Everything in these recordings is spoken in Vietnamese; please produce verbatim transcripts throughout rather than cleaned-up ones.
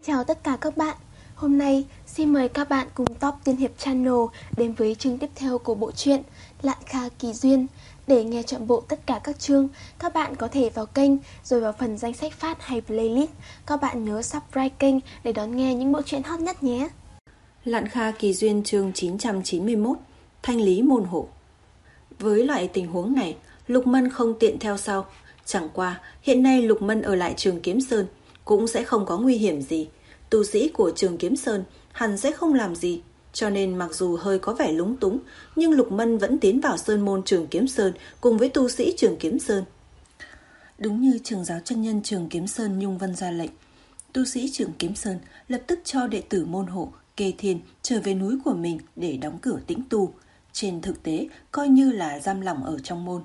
Chào tất cả các bạn. Hôm nay xin mời các bạn cùng Top Tiên Hiệp Channel đến với chương tiếp theo của bộ truyện Lạn Kha Kỳ Duyên. Để nghe trọn bộ tất cả các chương, các bạn có thể vào kênh rồi vào phần danh sách phát hay playlist. Các bạn nhớ subscribe kênh để đón nghe những bộ truyện hot nhất nhé. Lạn Kha Kỳ Duyên chương chín trăm chín mươi mốt, Thanh lý môn hộ. Với loại tình huống này, Lục Mân không tiện theo sau. Chẳng qua, hiện nay Lục Mân ở lại Trường Kiếm Sơn cũng sẽ không có nguy hiểm gì. Tu sĩ của Trường Kiếm Sơn hẳn sẽ không làm gì, cho nên mặc dù hơi có vẻ lúng túng, nhưng Lục Mân vẫn tiến vào sơn môn Trường Kiếm Sơn cùng với tu sĩ Trường Kiếm Sơn. Đúng như trưởng giáo chân nhân Trường Kiếm Sơn Nhung Vân ra lệnh, tu sĩ Trường Kiếm Sơn lập tức cho đệ tử môn hộ Kê Thiên trở về núi của mình để đóng cửa tĩnh tu. Trên thực tế coi như là giam lỏng ở trong môn.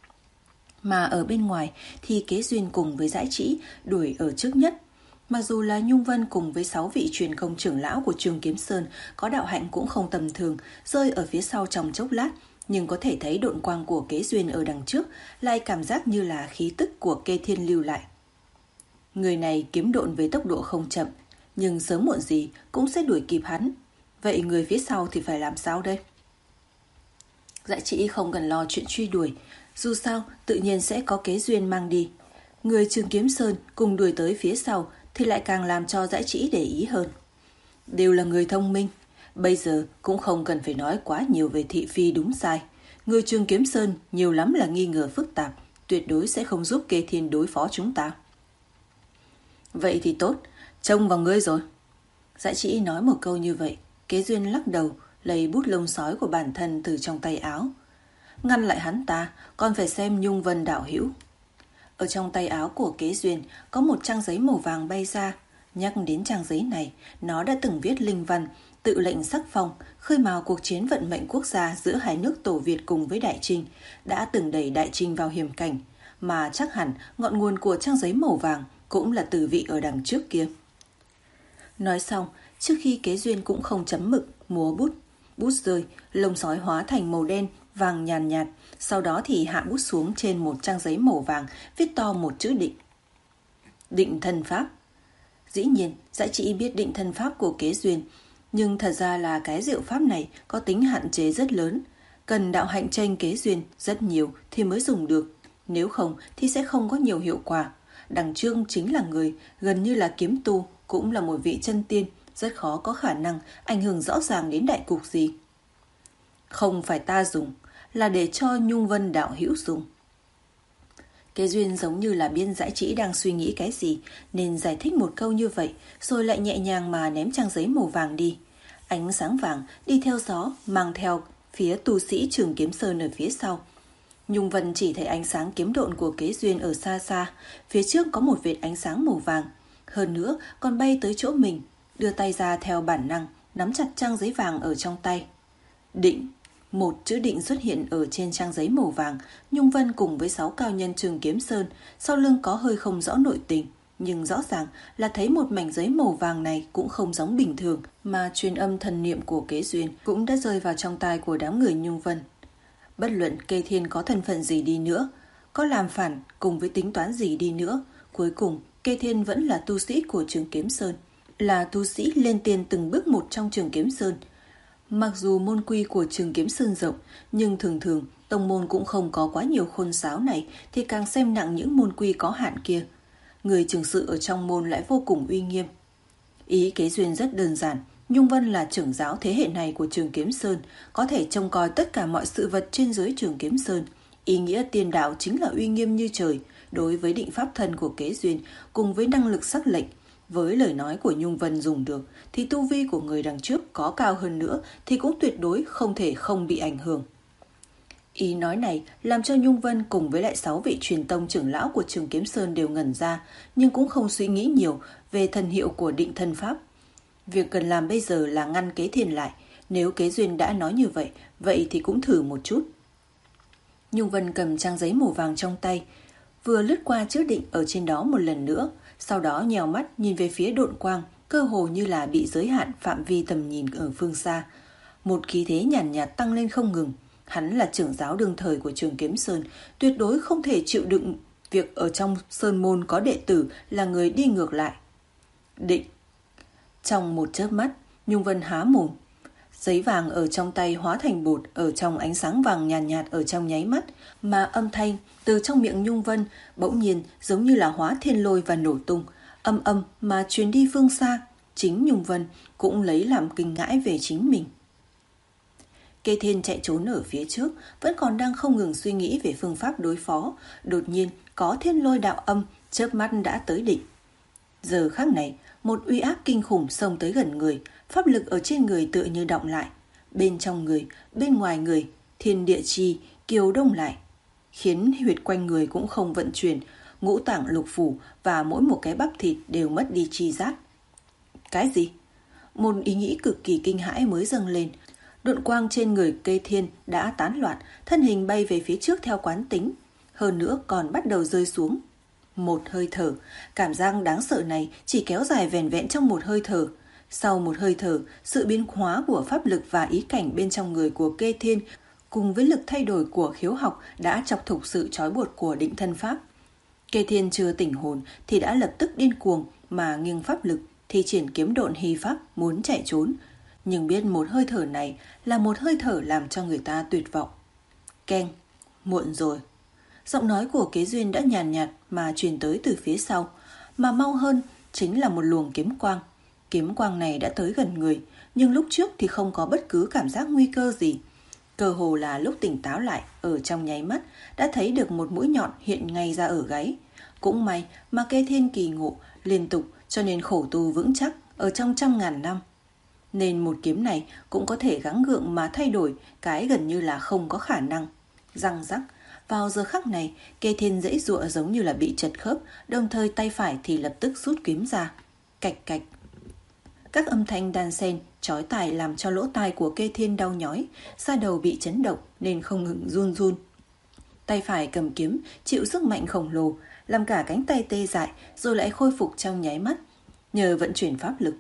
Mà ở bên ngoài thì Kế Duyên cùng với Dãi Trĩ đuổi ở trước nhất. Mặc dù là Nhung Vân cùng với sáu vị truyền công trưởng lão của Trường Kiếm Sơn có đạo hạnh cũng không tầm thường, rơi ở phía sau trong chốc lát, nhưng có thể thấy độn quang của Kế Duyên ở đằng trước lại cảm giác như là khí tức của Kê Thiên lưu lại. Người này kiếm độn với tốc độ không chậm, nhưng sớm muộn gì cũng sẽ đuổi kịp hắn. Vậy người phía sau thì phải làm sao đây? Dãi Trĩ không cần lo chuyện truy đuổi, dù sao tự nhiên sẽ có Kế Duyên mang đi. Người Trường Kiếm Sơn cùng đuổi tới phía sau thì lại càng làm cho Dãi Trĩ để ý hơn. Đều là người thông minh, bây giờ cũng không cần phải nói quá nhiều về thị phi đúng sai. Người Trường Kiếm Sơn nhiều lắm là nghi ngờ phức tạp, tuyệt đối sẽ không giúp Kê Thiên đối phó chúng ta. Vậy thì tốt, trông vào ngươi rồi. Dãi Trĩ nói một câu như vậy, Kế Duyên lắc đầu, lấy bút lông sói của bản thân từ trong tay áo. Ngăn lại hắn ta, còn phải xem Nhung Vân đạo hữu. Ở trong tay áo của Kế Duyên có một trang giấy màu vàng bay ra. Nhắc đến trang giấy này, nó đã từng viết linh văn, tự lệnh sắc phong, khơi mào cuộc chiến vận mệnh quốc gia giữa hai nước Tổ Việt cùng với Đại Trinh, đã từng đẩy Đại Trinh vào hiểm cảnh, mà chắc hẳn ngọn nguồn của trang giấy màu vàng cũng là từ vị ở đằng trước kia. Nói xong, trước khi Kế Duyên cũng không chấm mực, múa bút. Bút rơi, lông sói hóa thành màu đen, vàng nhàn nhạt, sau đó thì hạ bút xuống trên một trang giấy màu vàng, viết to một chữ định. Định thân pháp. Dĩ nhiên, Dãi Trĩ biết định thân pháp của Kế Duyên, nhưng thật ra là cái diệu pháp này có tính hạn chế rất lớn, cần đạo hạnh tranh Kế Duyên rất nhiều thì mới dùng được, nếu không thì sẽ không có nhiều hiệu quả. Đằng Trương chính là người gần như là kiếm tu, cũng là một vị chân tiên, rất khó có khả năng ảnh hưởng rõ ràng đến đại cục gì. Không phải ta dùng, là để cho Nhung Vân đạo hữu dùng. Kế Duyên giống như là biên Dãi Trĩ đang suy nghĩ cái gì, nên giải thích một câu như vậy, rồi lại nhẹ nhàng mà ném trang giấy màu vàng đi. Ánh sáng vàng đi theo gió, mang theo phía tu sĩ Trường Kiếm Sơn ở phía sau. Nhung Vân chỉ thấy ánh sáng kiếm độn của Kế Duyên ở xa xa, phía trước có một vệt ánh sáng màu vàng, hơn nữa còn bay tới chỗ mình, đưa tay ra theo bản năng, nắm chặt trang giấy vàng ở trong tay. Định. Một chữ định xuất hiện ở trên trang giấy màu vàng. Nhung Vân cùng với sáu cao nhân Trường Kiếm Sơn sau lưng có hơi không rõ nội tình, nhưng rõ ràng là thấy một mảnh giấy màu vàng này cũng không giống bình thường, mà truyền âm thần niệm của Kế Duyên cũng đã rơi vào trong tai của đám người Nhung Vân. Bất luận Kê Thiên có thân phận gì đi nữa, có làm phản cùng với tính toán gì đi nữa, cuối cùng Kê Thiên vẫn là tu sĩ của Trường Kiếm Sơn, là tu sĩ lên tiền từng bước một trong Trường Kiếm Sơn. Mặc dù môn quy của Trường Kiếm Sơn rộng, nhưng thường thường tông môn cũng không có quá nhiều khôn sáo này, thì càng xem nặng những môn quy có hạn kia. Người trưởng sự ở trong môn lại vô cùng uy nghiêm. Ý Kế Duyên rất đơn giản, Nhung Vân là trưởng giáo thế hệ này của Trường Kiếm Sơn, có thể trông coi tất cả mọi sự vật trên dưới Trường Kiếm Sơn. Ý nghĩa tiên đạo chính là uy nghiêm như trời. Đối với định pháp thân của Kế Duyên cùng với năng lực sắc lệnh, với lời nói của Nhung Vân dùng được, thì tu vi của người đằng trước có cao hơn nữa thì cũng tuyệt đối không thể không bị ảnh hưởng. Ý nói này làm cho Nhung Vân cùng với lại sáu vị truyền tông trưởng lão của Trường Kiếm Sơn đều ngẩn ra, nhưng cũng không suy nghĩ nhiều về thần hiệu của định thân pháp. Việc cần làm bây giờ là ngăn Kế Thiên lại. Nếu Kế Duyên đã nói như vậy, vậy thì cũng thử một chút. Nhung Vân cầm trang giấy màu vàng trong tay, vừa lướt qua chữ định ở trên đó một lần nữa, sau đó nhèo mắt nhìn về phía độn quang, cơ hồ như là bị giới hạn phạm vi tầm nhìn ở phương xa. Một khí thế nhàn nhạt, nhạt tăng lên không ngừng. Hắn là trưởng giáo đương thời của Trường Kiếm Sơn, tuyệt đối không thể chịu đựng việc ở trong sơn môn có đệ tử là người đi ngược lại. Định. Trong một chớp mắt, Nhung Vân há mồm. Giấy vàng ở trong tay hóa thành bột ở trong ánh sáng vàng nhàn nhạt, nhạt ở trong nháy mắt, mà âm thanh từ trong miệng Nhung Vân bỗng nhiên giống như là hóa thiên lôi và nổ tung, âm âm mà truyền đi phương xa. Chính Nhung Vân cũng lấy làm kinh ngãi về chính mình. Kê Thiên chạy trốn ở phía trước, vẫn còn đang không ngừng suy nghĩ về phương pháp đối phó. Đột nhiên có thiên lôi đạo âm chớp mắt đã tới đỉnh. Giờ khắc này, một uy áp kinh khủng xông tới gần người, pháp lực ở trên người tựa như đọng lại. Bên trong người, bên ngoài người, thiên địa chi kiều đông lại, khiến huyệt quanh người cũng không vận chuyển, ngũ tạng lục phủ và mỗi một cái bắp thịt đều mất đi chi giác. Cái gì? Một ý nghĩ cực kỳ kinh hãi mới dâng lên. Độn quang trên người Kê Thiên đã tán loạn, thân hình bay về phía trước theo quán tính, hơn nữa còn bắt đầu rơi xuống. Một hơi thở, cảm giác đáng sợ này chỉ kéo dài vẻn vẹn trong một hơi thở. Sau một hơi thở, sự biến hóa của pháp lực và ý cảnh bên trong người của Kê Thiên cùng với lực thay đổi của khiếu học đã chọc thủng sự trói buộc của định thân pháp. Kê Thiên chưa tỉnh hồn thì đã lập tức điên cuồng mà nghiêng pháp lực, thi triển kiếm độn hy pháp muốn chạy trốn. Nhưng biết một hơi thở này là một hơi thở làm cho người ta tuyệt vọng. Keng, muộn rồi. Giọng nói của Kế Duyên đã nhàn nhạt, nhạt mà truyền tới từ phía sau, mà mau hơn chính là một luồng kiếm quang. Kiếm quang này đã tới gần người, nhưng lúc trước thì không có bất cứ cảm giác nguy cơ gì. Cơ hồ là lúc tỉnh táo lại, ở trong nháy mắt đã thấy được một mũi nhọn hiện ngay ra ở gáy. Cũng may mà Kê Thiên kỳ ngộ liên tục, cho nên khổ tu vững chắc ở trong trăm ngàn năm. Nên một kiếm này cũng có thể gắng gượng mà thay đổi cái gần như là không có khả năng. Răng rắc, vào giờ khắc này, Kê Thiên giãy giụa giống như là bị trật khớp, đồng thời tay phải thì lập tức rút kiếm ra. Cạch cạch. Các âm thanh đan xen, chói tai làm cho lỗ tai của Kê Thiên đau nhói, da đầu bị chấn động nên không ngừng run run. Tay phải cầm kiếm, chịu sức mạnh khổng lồ, làm cả cánh tay tê dại rồi lại khôi phục trong nháy mắt, nhờ vận chuyển pháp lực.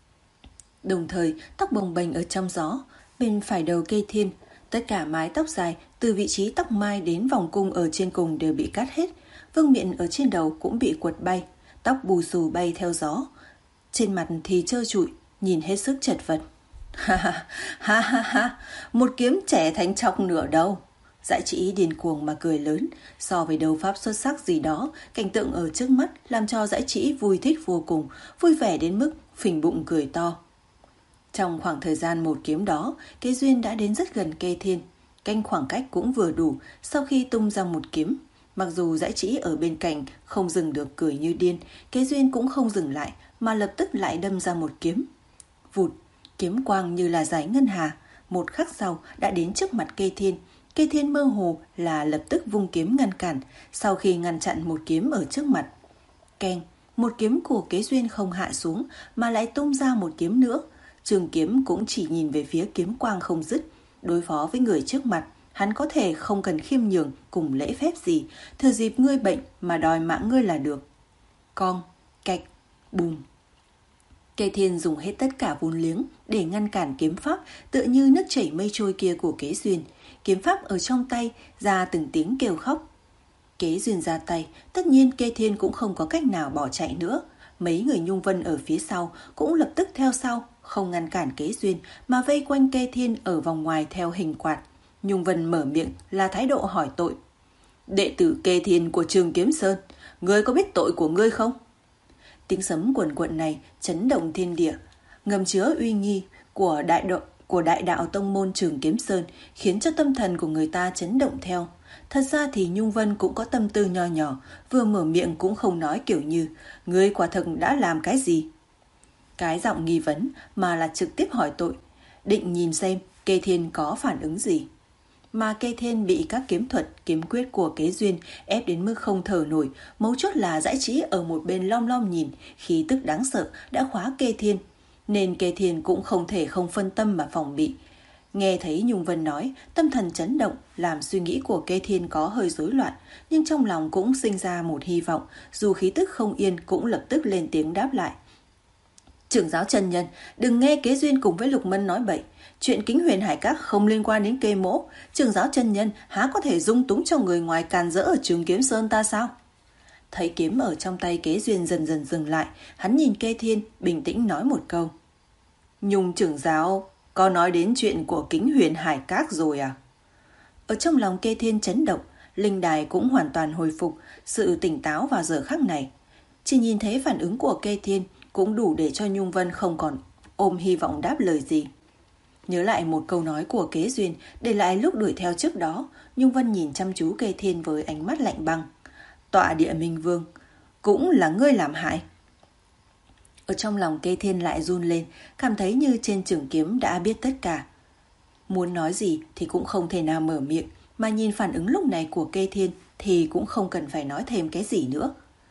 Đồng thời, tóc bồng bềnh ở trong gió, bên phải đầu Kê Thiên, tất cả mái tóc dài từ vị trí tóc mai đến vòng cung ở trên cùng đều bị cắt hết, vương miện ở trên đầu cũng bị quật bay, tóc bù xù bay theo gió. Trên mặt thì trơ trụi, nhìn hết sức chật vật. Ha ha ha ha ha, một kiếm trẻ thành chọc nửa đầu. Dãi Trĩ điên cuồng mà cười lớn, so với đấu pháp xuất sắc gì đó, cảnh tượng ở trước mắt làm cho Dãi Trĩ vui thích vô cùng, vui vẻ đến mức phình bụng cười to. Trong khoảng thời gian một kiếm đó, Kế Duyên đã đến rất gần Kê Thiên, canh khoảng cách cũng vừa đủ. Sau khi tung ra một kiếm, mặc dù Dãi Trĩ ở bên cạnh không dừng được cười như điên, Kế Duyên cũng không dừng lại mà lập tức lại đâm ra một kiếm. Vụt, kiếm quang như là dải ngân hà, một khắc sau đã đến trước mặt Kê Thiên. Kê Thiên mơ hồ là lập tức vung kiếm ngăn cản, sau khi ngăn chặn một kiếm ở trước mặt. Keng, một kiếm của Kế Duyên không hạ xuống mà lại tung ra một kiếm nữa. Trường kiếm cũng chỉ nhìn về phía kiếm quang không dứt. Đối phó với người trước mặt, hắn có thể không cần khiêm nhường cùng lễ phép gì, thừa dịp ngươi bệnh mà đòi mạng ngươi là được. Con, cạch, bùm. Kê Thiên dùng hết tất cả vốn liếng để ngăn cản kiếm pháp tựa như nước chảy mây trôi kia của Kế Duyên. Kiếm pháp ở trong tay ra từng tiếng kêu khóc. Kế Duyên ra tay, tất nhiên Kê Thiên cũng không có cách nào bỏ chạy nữa. Mấy người Nhung Vân ở phía sau cũng lập tức theo sau, không ngăn cản Kế Duyên mà vây quanh Kê Thiên ở vòng ngoài theo hình quạt. Nhung Vân mở miệng là thái độ hỏi tội. Đệ tử Kê Thiên của Trường Kiếm Sơn, ngươi có biết tội của ngươi không? Tiếng sấm quần quận này chấn động thiên địa, ngầm chứa uy nghi của đại độ của đại đạo tông môn Trường Kiếm Sơn, khiến cho tâm thần của người ta chấn động theo. Thật ra thì Nhung Vân cũng có tâm tư nho nhỏ, vừa mở miệng cũng không nói kiểu như ngươi quả thực đã làm cái gì. Cái giọng nghi vấn mà là trực tiếp hỏi tội, định nhìn xem Kê Thiên có phản ứng gì. Mà Kê Thiên bị các kiếm thuật, kiếm quyết của Kế Duyên ép đến mức không thở nổi, mấu chốt là Dãi Trĩ ở một bên lom lom nhìn, khí tức đáng sợ đã khóa Kê Thiên, nên Kê Thiên cũng không thể không phân tâm mà phòng bị. Nghe thấy Nhung Vân nói, tâm thần chấn động, làm suy nghĩ của Kê Thiên có hơi rối loạn, nhưng trong lòng cũng sinh ra một hy vọng, dù khí tức không yên cũng lập tức lên tiếng đáp lại. Trưởng giáo chân nhân, đừng nghe Kế Duyên cùng với Lục Mân nói bậy. Chuyện Kính Huyền Hải Các không liên quan đến Kê Mỗ. Trưởng giáo chân nhân há có thể dung túng cho người ngoài càn rỡ ở Trường Kiếm Sơn ta sao? Thấy kiếm ở trong tay Kế Duyên dần dần dừng lại, hắn nhìn Kê Thiên, bình tĩnh nói một câu. Nhung trưởng giáo, có nói đến chuyện của Kính Huyền Hải Các rồi à? Ở trong lòng Kê Thiên chấn động, linh đài cũng hoàn toàn hồi phục, sự tỉnh táo vào giờ khắc này. Chỉ nhìn thấy phản ứng của Kê Thiên cũng đủ để cho Nhung Vân không còn ôm hy vọng đáp lời gì. Nhớ lại một câu nói của Kế Duyên để lại lúc đuổi theo trước đó, Nhung Vân nhìn chăm chú Kê Thiên với ánh mắt lạnh băng. Tọa địa Minh Vương, cũng là ngươi làm hại. Ở trong lòng Kê Thiên lại run lên, cảm thấy như trên trường kiếm đã biết tất cả. Muốn nói gì thì cũng không thể nào mở miệng, mà nhìn phản ứng lúc này của Kê Thiên thì cũng không cần phải nói thêm cái gì nữa.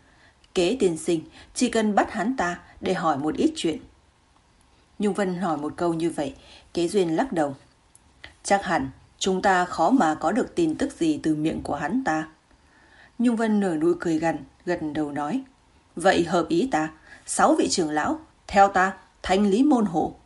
Kế tiên sinh, chỉ cần bắt hắn ta để hỏi một ít chuyện. Nhung Vân hỏi một câu như vậy, Kế Duyên lắc đầu. Chắc hẳn chúng ta khó mà có được tin tức gì từ miệng của hắn ta. Nhung Vân nở nụ cười gằn, gật đầu nói. Vậy hợp ý ta, sáu vị trưởng lão, theo ta, thanh lý môn hộ.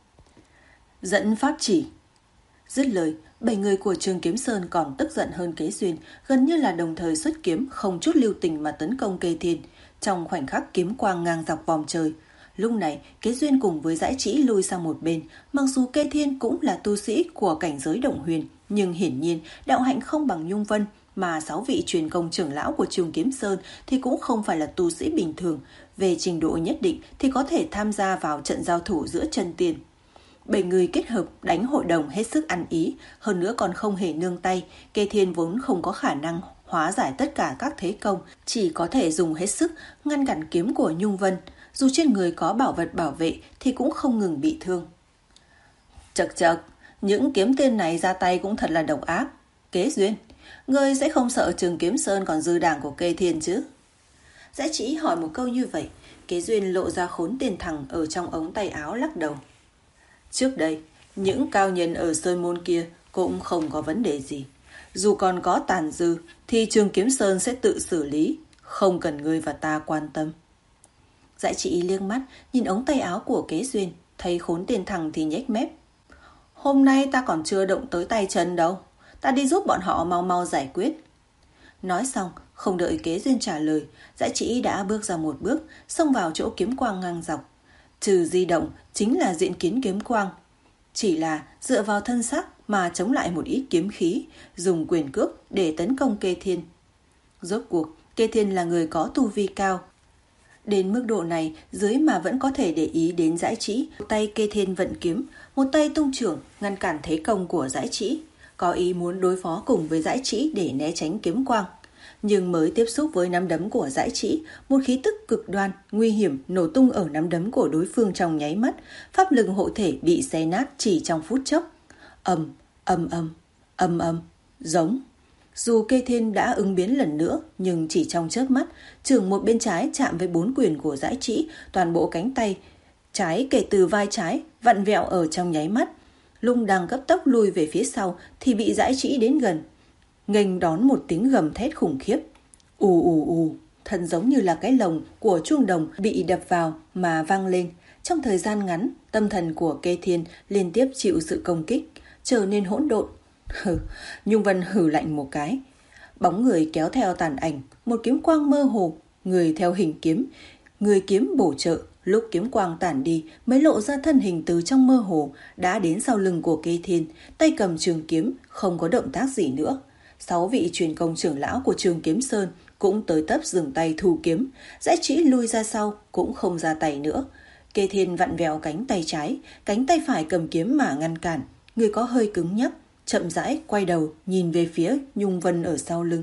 Dẫn pháp chỉ. Dứt lời, bảy người của Trường Kiếm Sơn còn tức giận hơn Kế Duyên, gần như là đồng thời xuất kiếm, không chút lưu tình mà tấn công Kê Thiên. Trong khoảnh khắc kiếm quang ngang dọc vòng trời, lúc này Kế Duyên cùng với Dãi Trĩ lui sang một bên. Mặc dù Kê Thiên cũng là tu sĩ của cảnh giới Động Huyền, nhưng hiển nhiên đạo hạnh không bằng Nhung Vân, mà sáu vị truyền công trưởng lão của Trường Kiếm Sơn thì cũng không phải là tu sĩ bình thường. Về trình độ nhất định thì có thể tham gia vào trận giao thủ giữa chân tiền. Bảy người kết hợp đánh hội đồng hết sức ăn ý, hơn nữa còn không hề nương tay. Kê Thiên vốn không có khả năng hóa giải tất cả các thế công, chỉ có thể dùng hết sức ngăn cản kiếm của Nhung Vân. Dù trên người có bảo vật bảo vệ thì cũng không ngừng bị thương. Chật chật, những kiếm tên này ra tay cũng thật là độc ác. Kế Duyên, ngươi sẽ không sợ Trường Kiếm Sơn còn dư đảng của Kê Thiên chứ? Dãi Trĩ hỏi một câu như vậy, Kế Duyên lộ ra khốn tiền thẳng ở trong ống tay áo lắc đầu. Trước đây, những cao nhân ở Sơn Môn kia cũng không có vấn đề gì. Dù còn có tàn dư thì Trường Kiếm Sơn sẽ tự xử lý, không cần ngươi và ta quan tâm. Dãi Trĩ liếc mắt nhìn ống tay áo của Kế Duyên, thấy khốn tiền thẳng thì nhếch mép. Hôm nay ta còn chưa động tới tay chân đâu, ta đi giúp bọn họ mau mau giải quyết. Nói xong, không đợi Kế Duyên trả lời, Dãi Trĩ đã bước ra một bước, xông vào chỗ kiếm quang ngang dọc. Trừ di động chính là diện kiến kiếm quang, chỉ là dựa vào thân sắc mà chống lại một ít kiếm khí, dùng quyền cước để tấn công Kê Thiên. Rốt cuộc, Kê Thiên là người có tu vi cao. Đến mức độ này, dưới mà vẫn có thể để ý đến Dãi Trĩ. Một tay Kê Thiên vận kiếm, một tay tung trưởng ngăn cản thế công của Dãi Trĩ, có ý muốn đối phó cùng với Dãi Trĩ để né tránh kiếm quang. Nhưng mới tiếp xúc với nắm đấm của Dãi Trĩ, một khí tức cực đoan, nguy hiểm nổ tung ở nắm đấm của đối phương trong nháy mắt, pháp lực hộ thể bị xé nát chỉ trong phút chốc. Ầm, ầm ầm, ầm ầm, giống. Dù Kê Thiên đã ứng biến lần nữa, nhưng chỉ trong chớp mắt, chưởng một bên trái chạm với bốn quyền của Dãi Trĩ, toàn bộ cánh tay trái kể từ vai trái vặn vẹo ở trong nháy mắt. Lung đang cấp tốc lùi về phía sau thì bị Dãi Trĩ đến gần, nghênh đón một tiếng gầm thét khủng khiếp. Ù ù ù, thân giống như là cái lồng của chuông đồng bị đập vào mà vang lên. Trong thời gian ngắn, tâm thần của Kê Thiên liên tiếp chịu sự công kích, trở nên hỗn độn. Hừ, Nhung Vân hừ lạnh một cái. Bóng người kéo theo tàn ảnh, một kiếm quang mơ hồ, người theo hình kiếm, người kiếm bổ trợ. Lúc kiếm quang tản đi, mới lộ ra thân hình từ trong mơ hồ, đã đến sau lưng của Kê Thiên, tay cầm trường kiếm, không có động tác gì nữa. Sáu vị truyền công trưởng lão của Trường Kiếm Sơn cũng tới tấp dừng tay thu kiếm. Dãi Trĩ lui ra sau, cũng không ra tay nữa. Kê Thiên vặn vẹo cánh tay trái, cánh tay phải cầm kiếm mà ngăn cản. Người có hơi cứng nhắc, chậm rãi quay đầu nhìn về phía Nhung Vân ở sau lưng.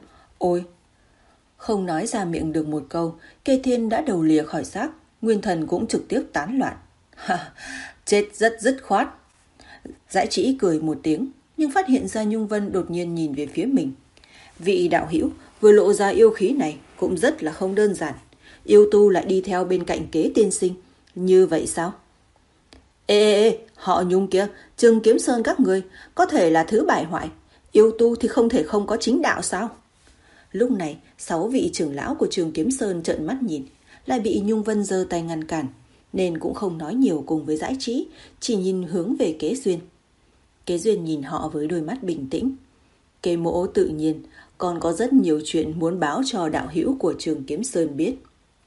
Ôi! Không nói ra miệng được một câu, Kê Thiên đã đầu lìa khỏi xác, nguyên thần cũng trực tiếp tán loạn. Ha! Chết rất dứt khoát! Dãi Trĩ cười một tiếng, nhưng phát hiện ra Nhung Vân đột nhiên nhìn về phía mình. Vị đạo hữu vừa lộ ra yêu khí này cũng rất là không đơn giản. Yêu tu lại đi theo bên cạnh Kế tiên sinh, như vậy sao? Ê ê ê, họ Nhung kia, Trường Kiếm Sơn các người có thể là thứ bại hoại, yêu tu thì không thể không có chính đạo sao? Lúc này, sáu vị trưởng lão của Trường Kiếm Sơn trợn mắt nhìn, lại bị Nhung Vân giơ tay ngăn cản, nên cũng không nói nhiều cùng với Dãi Trĩ, chỉ nhìn hướng về Kế Duyên. Kế Duyên nhìn họ với đôi mắt bình tĩnh. Kế Mỗ tự nhiên còn có rất nhiều chuyện muốn báo cho đạo hữu của Trường Kiếm Sơn biết.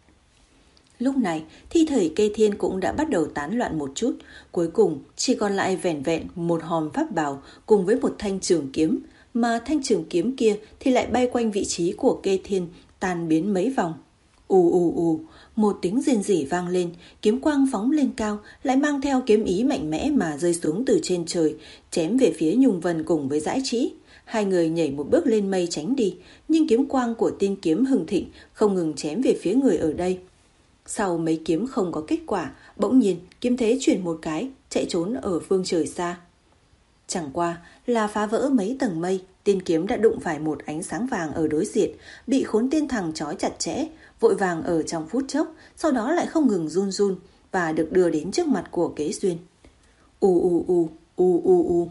Lúc này, thi thể Kê Thiên cũng đã bắt đầu tán loạn một chút, cuối cùng chỉ còn lại vẻn vẹn một hòm pháp bảo cùng với một thanh trường kiếm, mà thanh trường kiếm kia thì lại bay quanh vị trí của Kê Thiên, tan biến mấy vòng. Ù ù ù, một tiếng rên rỉ vang lên, kiếm quang phóng lên cao, lại mang theo kiếm ý mạnh mẽ mà rơi xuống từ trên trời, chém về phía Nhung Vân cùng với Dãi Trĩ. Hai người nhảy một bước lên mây tránh đi, nhưng kiếm quang của tiên kiếm hừng thịnh không ngừng chém về phía người ở đây. Sau mấy kiếm không có kết quả, bỗng nhiên kiếm thế chuyển một cái, chạy trốn ở phương trời xa. Chẳng qua là phá vỡ mấy tầng mây, tiên kiếm đã đụng phải một ánh sáng vàng ở đối diện, bị Khốn Tiên Thằng trói chặt chẽ, vội vàng ở trong phút chốc, sau đó lại không ngừng run run và được đưa đến trước mặt của Kế Duyên. U u u, u u u.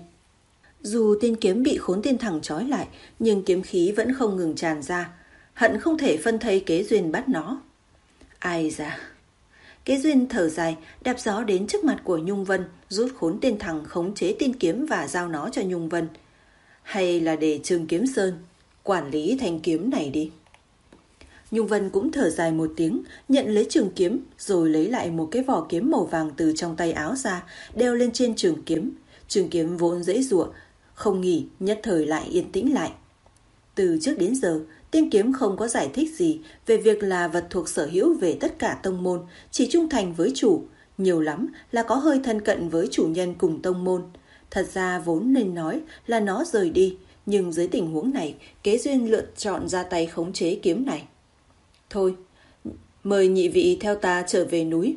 Dù tiên kiếm bị Khốn Tiên Thằng trói lại, nhưng kiếm khí vẫn không ngừng tràn ra, hận không thể phân thây Kế Duyên bắt nó. Ai da. Kế Duyên thở dài, đạp gió đến trước mặt của Nhung Vân, rút Khốn Tiên Thằng khống chế tiên kiếm và giao nó cho Nhung Vân. Hay là để Trường Kiếm Sơn quản lý thanh kiếm này đi. Nhung Vân cũng thở dài một tiếng, nhận lấy trường kiếm, rồi lấy lại một cái vỏ kiếm màu vàng từ trong tay áo ra, đeo lên trên trường kiếm. Trường kiếm vốn dễ dụa, không nghỉ, nhất thời lại yên tĩnh lại. Từ trước đến giờ, tiên kiếm không có giải thích gì về việc là vật thuộc sở hữu về tất cả tông môn, chỉ trung thành với chủ, nhiều lắm là có hơi thân cận với chủ nhân cùng tông môn. Thật ra vốn nên nói là nó rời đi, nhưng dưới tình huống này, Kế Duyên lựa chọn ra tay khống chế kiếm này. Thôi, mời nhị vị theo ta trở về núi.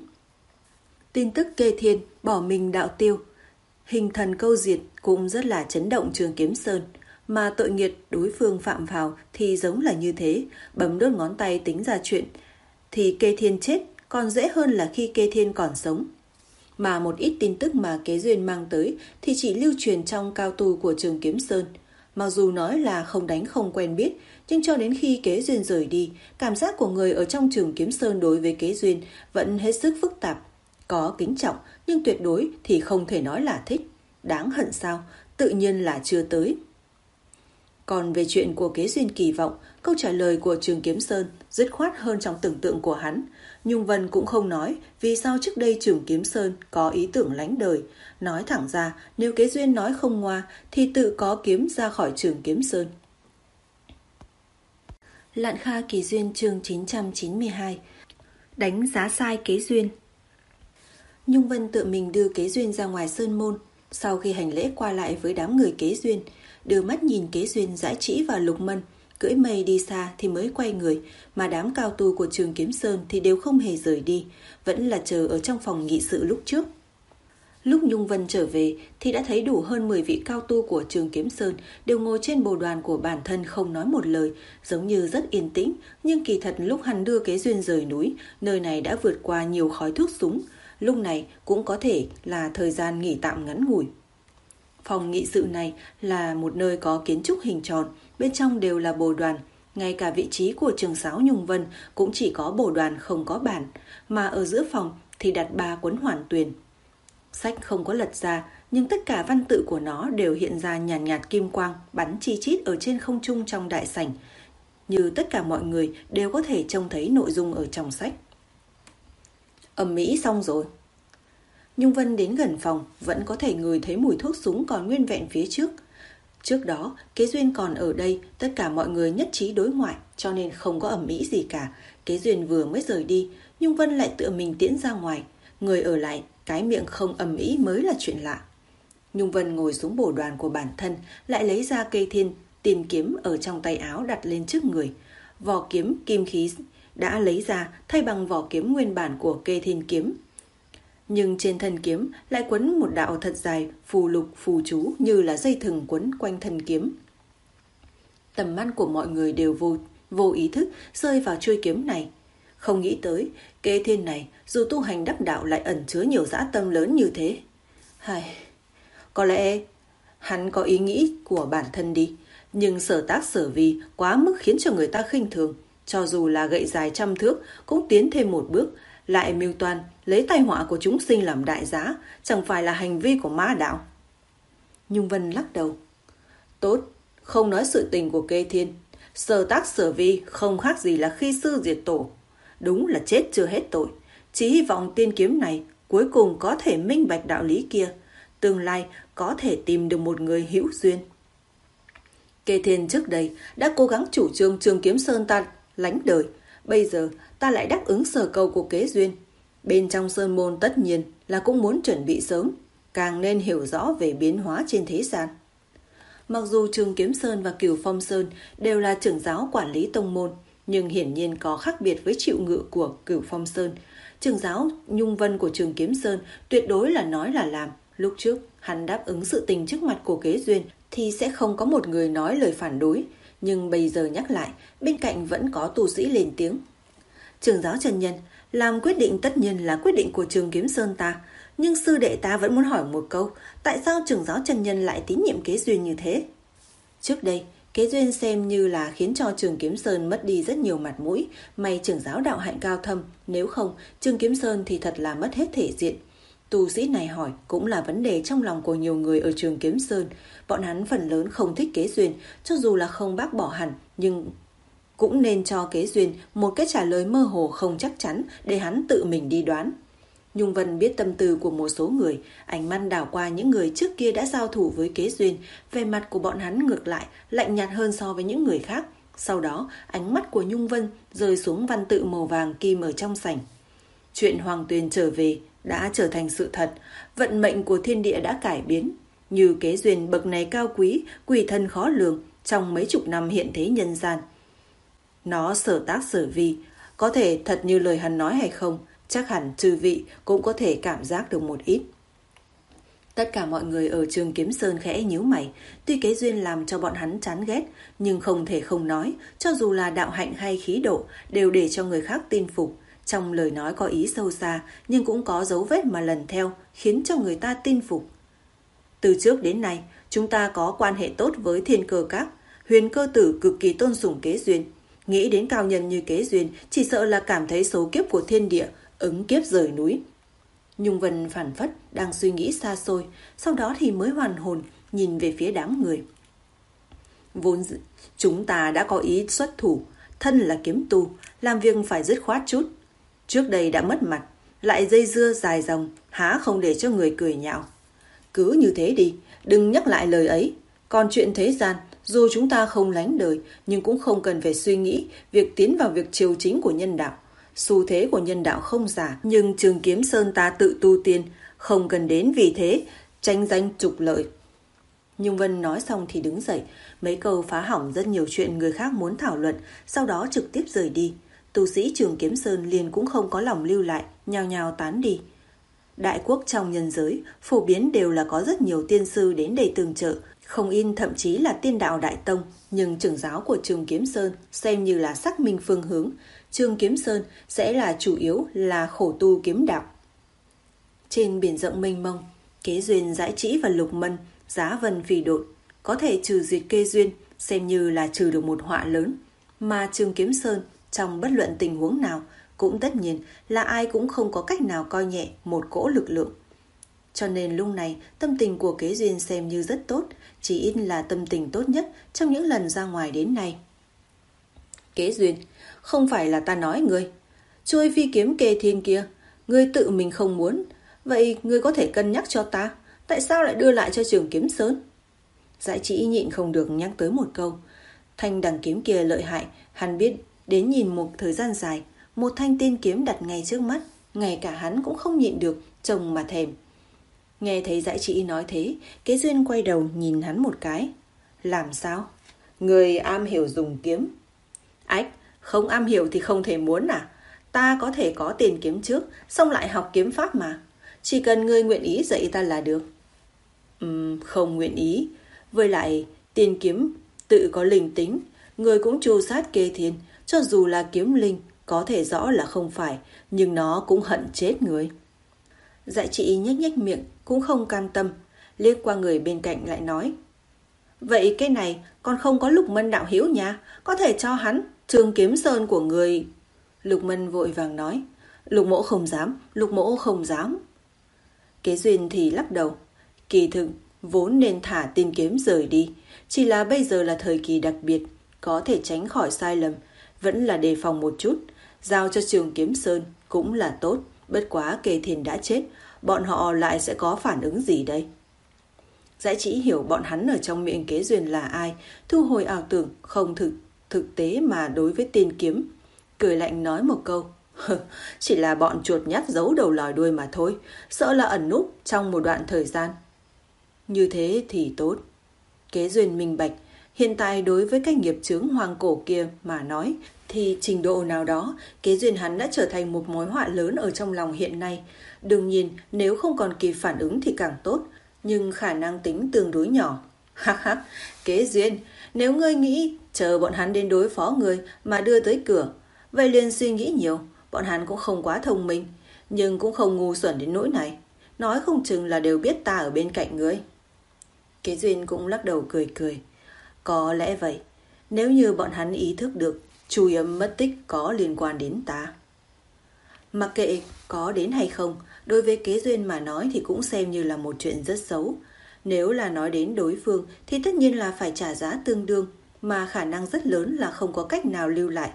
Tin tức Kê Thiên bỏ mình đạo tiêu, hình thần câu diệt cũng rất là chấn động Trường Kiếm Sơn. Mà tội nghiệt đối phương phạm vào thì giống là như thế, bấm đốt ngón tay tính ra chuyện. Thì Kê Thiên chết còn dễ hơn là khi Kê Thiên còn sống. Mà một ít tin tức mà Kế Duyên mang tới thì chỉ lưu truyền trong cao tu của Trường Kiếm Sơn. Mặc dù nói là không đánh không quen biết, nhưng cho đến khi Kế Duyên rời đi, cảm giác của người ở trong Trường Kiếm Sơn đối với Kế Duyên vẫn hết sức phức tạp. Có kính trọng, nhưng tuyệt đối thì không thể nói là thích. Đáng hận sao? Tự nhiên là chưa tới. Còn về chuyện của Kế Duyên kỳ vọng, câu trả lời của Trường Kiếm Sơn dứt khoát hơn trong tưởng tượng của hắn. Nhung Vân cũng không nói vì sao trước đây Trường Kiếm Sơn có ý tưởng lánh đời. Nói thẳng ra, nếu Kế Duyên nói không ngoa thì tự có kiếm ra khỏi Trường Kiếm Sơn. Lạn Kha Kỳ Duyên chương chín trăm chín mươi hai. Đánh giá sai Kế Duyên. Nhung Vân tự mình đưa Kế Duyên ra ngoài sơn môn. Sau khi hành lễ qua lại với đám người Kế Duyên, đưa mắt nhìn Kế Duyên, Dãi Trĩ và Lục Mân cưỡi mây đi xa thì mới quay người, mà đám cao tu của Trường Kiếm Sơn thì đều không hề rời đi, vẫn là chờ ở trong phòng nghị sự lúc trước. Lúc Nhung Vân trở về thì đã thấy đủ hơn mười vị cao tu của Trường Kiếm Sơn đều ngồi trên bồ đoàn của bản thân không nói một lời, giống như rất yên tĩnh, nhưng kỳ thật lúc hắn đưa Kế Duyên rời núi, nơi này đã vượt qua nhiều khói thuốc súng, lúc này cũng có thể là thời gian nghỉ tạm ngắn ngủi. Phòng nghị sự này là một nơi có kiến trúc hình tròn, bên trong đều là bồ đoàn, ngay cả vị trí của trường sáo Nhung Vân cũng chỉ có bồ đoàn không có bàn, mà ở giữa phòng thì đặt ba cuốn hoàn tuyền. Sách không có lật ra, nhưng tất cả văn tự của nó đều hiện ra nhàn nhạt, nhạt kim quang bắn chi chít ở trên không trung trong đại sảnh, như tất cả mọi người đều có thể trông thấy nội dung ở trong sách. Ầm ĩ xong rồi. Nhung Vân đến gần phòng, vẫn có thể ngửi thấy mùi thuốc súng còn nguyên vẹn phía trước. Trước đó, Kế Duyên còn ở đây, tất cả mọi người nhất trí đối ngoại, cho nên không có ầm ĩ gì cả. Kế Duyên vừa mới rời đi, Nhung Vân lại tự mình tiễn ra ngoài. Người ở lại, cái miệng không ầm ĩ mới là chuyện lạ. Nhung Vân ngồi xuống bồ đoàn của bản thân, lại lấy ra cây thiên, tiền kiếm ở trong tay áo đặt lên trước người. Vỏ kiếm kim khí đã lấy ra thay bằng vỏ kiếm nguyên bản của cây thiên kiếm. Nhưng trên thân kiếm lại quấn một đạo thật dài phù lục phù chú như là dây thừng quấn quanh thân kiếm. Tầm mắt của mọi người đều vô, vô ý thức rơi vào chuôi kiếm này. Không nghĩ tới, Kế Thiên này dù tu hành đắc đạo lại ẩn chứa nhiều dã tâm lớn như thế. Hay, có lẽ hắn có ý nghĩ của bản thân đi, nhưng sở tác sở vi quá mức khiến cho người ta khinh thường. Cho dù là gậy dài trăm thước cũng tiến thêm một bước, lại mưu toan lấy tai họa của chúng sinh làm đại giá, chẳng phải là hành vi của ma đạo. Nhung Vân lắc đầu. Tốt, không nói sự tình của Kế Thiên, Sở tác sở vi không khác gì là khi sư diệt tổ. Đúng là chết chưa hết tội. Chỉ hy vọng tiên kiếm này cuối cùng có thể minh bạch đạo lý kia. Tương lai có thể tìm được một người hữu duyên. Kê Thiên trước đây đã cố gắng chủ trương Trường Kiếm Sơn ta lánh đời. Bây giờ ta lại đáp ứng sở cầu của Kế Duyên. Bên trong sơn môn tất nhiên là cũng muốn chuẩn bị sớm, càng nên hiểu rõ về biến hóa trên thế gian. Mặc dù Trường Kiếm Sơn và Cửu Phong Sơn đều là trưởng giáo quản lý tông môn, nhưng hiển nhiên có khác biệt với Triệu Ngự của Cửu Phong Sơn. Trưởng giáo Nhung Vân của Trường Kiếm Sơn tuyệt đối là nói là làm. Lúc trước hắn đáp ứng sự tình trước mặt của Kế Duyên thì sẽ không có một người nói lời phản đối, nhưng bây giờ nhắc lại, bên cạnh vẫn có tu sĩ lên tiếng. Trưởng giáo Trần Nhân, làm quyết định tất nhiên là quyết định của Trường Kiếm Sơn ta, nhưng sư đệ ta vẫn muốn hỏi một câu, tại sao trưởng giáo Trần Nhân lại tín nhiệm Kế Duyên như thế? Trước đây, Kế Duyên xem như là khiến cho Trường Kiếm Sơn mất đi rất nhiều mặt mũi, may trưởng giáo đạo hạnh cao thâm, nếu không, Trường Kiếm Sơn thì thật là mất hết thể diện. Tu sĩ này hỏi cũng là vấn đề trong lòng của nhiều người ở Trường Kiếm Sơn. Bọn hắn phần lớn không thích Kế Duyên, cho dù là không bác bỏ hẳn, nhưng cũng nên cho Kế Duyên một cái trả lời mơ hồ không chắc chắn để hắn tự mình đi đoán. Nhung Vân biết tâm tư của một số người, ánh mắt đảo qua những người trước kia đã giao thủ với Kế Duyên, về mặt của bọn hắn ngược lại lạnh nhạt hơn so với những người khác. Sau đó, ánh mắt của Nhung Vân rơi xuống văn tự màu vàng kim ở trong sảnh. Chuyện Hoàng Tuyền trở về đã trở thành sự thật, vận mệnh của thiên địa đã cải biến. Như Kế Duyên bậc này cao quý, quỷ thần khó lường, trong mấy chục năm hiện thế nhân gian. Nó sở tác sở vi, có thể thật như lời hắn nói hay không, chắc hẳn chư vị cũng có thể cảm giác được một ít. Tất cả mọi người ở Trường Kiếm Sơn khẽ nhíu mày, tuy Kế Duyên làm cho bọn hắn chán ghét, nhưng không thể không nói, cho dù là đạo hạnh hay khí độ, đều để cho người khác tin phục. Trong lời nói có ý sâu xa, nhưng cũng có dấu vết mà lần theo, khiến cho người ta tin phục. Từ trước đến nay, chúng ta có quan hệ tốt với Thiên Cơ Các. Huyền Cơ Tử cực kỳ tôn sùng Kế Duyên. Nghĩ đến cao nhân như Kế Duyên, chỉ sợ là cảm thấy số kiếp của thiên địa, ứng kiếp rời núi. Nhung Vân phản phất, đang suy nghĩ xa xôi, sau đó thì mới hoàn hồn, nhìn về phía đám người. Vốn chúng ta đã có ý xuất thủ, thân là kiếm tu, làm việc phải dứt khoát chút. Trước đây đã mất mặt, lại dây dưa dài dòng, há không để cho người cười nhạo. Cứ như thế đi, đừng nhắc lại lời ấy. Còn chuyện thế gian, dù chúng ta không lánh đời, nhưng cũng không cần phải suy nghĩ việc tiến vào việc chiều chính của nhân đạo. Xu thế của nhân đạo không giả, nhưng Trường Kiếm Sơn ta tự tu tiên, không cần đến vì thế, tranh danh trục lợi. Nhung Vân nói xong thì đứng dậy, mấy câu phá hỏng rất nhiều chuyện người khác muốn thảo luận, sau đó trực tiếp rời đi. Tu sĩ Trường Kiếm Sơn liền cũng không có lòng lưu lại, nhao nhao tán đi. Đại quốc trong nhân giới, phổ biến đều là có rất nhiều tiên sư đến đây tương trợ, không in thậm chí là tiên đạo đại tông, nhưng trưởng giáo của Trường Kiếm Sơn xem như là xác minh phương hướng. Trường Kiếm Sơn sẽ là chủ yếu là khổ tu kiếm đạo. Trên biển rộng mênh mông, Kế Duyên Giải Trĩ và Lục Mân, Giá Vân Phỉ Độn có thể trừ diệt Kế Duyên, xem như là trừ được một họa lớn. Mà Trường Kiếm Sơn trong bất luận tình huống nào cũng tất nhiên là ai cũng không có cách nào coi nhẹ một cỗ lực lượng. Cho nên lúc này tâm tình của Kế Duyên xem như rất tốt, chỉ ít là tâm tình tốt nhất trong những lần ra ngoài đến nay. Kế Duyên, không phải là ta nói ngươi, chuôi phi kiếm Kê Thiên kia, ngươi tự mình không muốn, vậy ngươi có thể cân nhắc cho ta, tại sao lại đưa lại cho Trường Kiếm Sơn? Giải Trĩ nhịn không được nhắc tới một câu, thanh đằng kiếm kia lợi hại, hắn biết đến nhìn một thời gian dài, một thanh tiên kiếm đặt ngay trước mắt, ngay cả hắn cũng không nhịn được, trông mà thèm. Nghe thấy Giải Trĩ nói thế, Kế Duyên quay đầu nhìn hắn một cái. Làm sao? Người am hiểu dùng kiếm. Ách, không am hiểu thì không thể muốn à? Ta có thể có tiền kiếm trước, xong lại học kiếm pháp mà. Chỉ cần ngươi nguyện ý dạy ta là được. Ừm, không nguyện ý. Với lại, tiền kiếm tự có linh tính. Người cũng tru sát Kê Thiên, cho dù là kiếm linh, có thể rõ là không phải, nhưng nó cũng hận chết người. Giải Trĩ nhếch nhếch miệng, cũng không cam tâm, liếc qua người bên cạnh lại nói. Vậy cái này còn không có Lục Mân đạo hữu nha, có thể cho hắn Trường Kiếm Sơn của người. Lục Mân vội vàng nói. Lục mỗ không dám, lục mỗ không dám. Kế Duyên thì lắc đầu. Kỳ thực, vốn nên thả tiên kiếm rời đi, chỉ là bây giờ là thời kỳ đặc biệt, có thể tránh khỏi sai lầm, vẫn là đề phòng một chút. Giao cho Trường Kiếm Sơn cũng là tốt, bất quá Kê Thiên đã chết, bọn họ lại sẽ có phản ứng gì đây? Dã Chỉ hiểu bọn hắn ở trong miệng Kế Duyên là ai, thu hồi ảo tưởng không thực, thực tế mà đối với tên kiếm. Cười lạnh nói một câu, chỉ là bọn chuột nhắt giấu đầu lòi đuôi mà thôi, sợ là ẩn núp trong một đoạn thời gian. Như thế thì tốt. Kế Duyên minh bạch, hiện tại đối với cái nghiệp chướng hoang cổ kia mà nói, thì trình độ nào đó, Kế Duyên hắn đã trở thành một mối họa lớn ở trong lòng hiện nay. Đương nhiên, nếu không còn kịp phản ứng thì càng tốt, nhưng khả năng tính tương đối nhỏ. Hắc hắc, Kế Duyên, nếu ngươi nghĩ chờ bọn hắn đến đối phó ngươi mà đưa tới cửa, vậy liền suy nghĩ nhiều, bọn hắn cũng không quá thông minh, nhưng cũng không ngu xuẩn đến nỗi này. Nói không chừng là đều biết ta ở bên cạnh ngươi. Kế Duyên cũng lắc đầu cười cười. Có lẽ vậy, nếu như bọn hắn ý thức được Chu Yếm mất tích có liên quan đến ta. Mặc kệ có đến hay không, đối với Kế Duyên mà nói thì cũng xem như là một chuyện rất xấu. Nếu là nói đến đối phương thì tất nhiên là phải trả giá tương đương, mà khả năng rất lớn là không có cách nào lưu lại,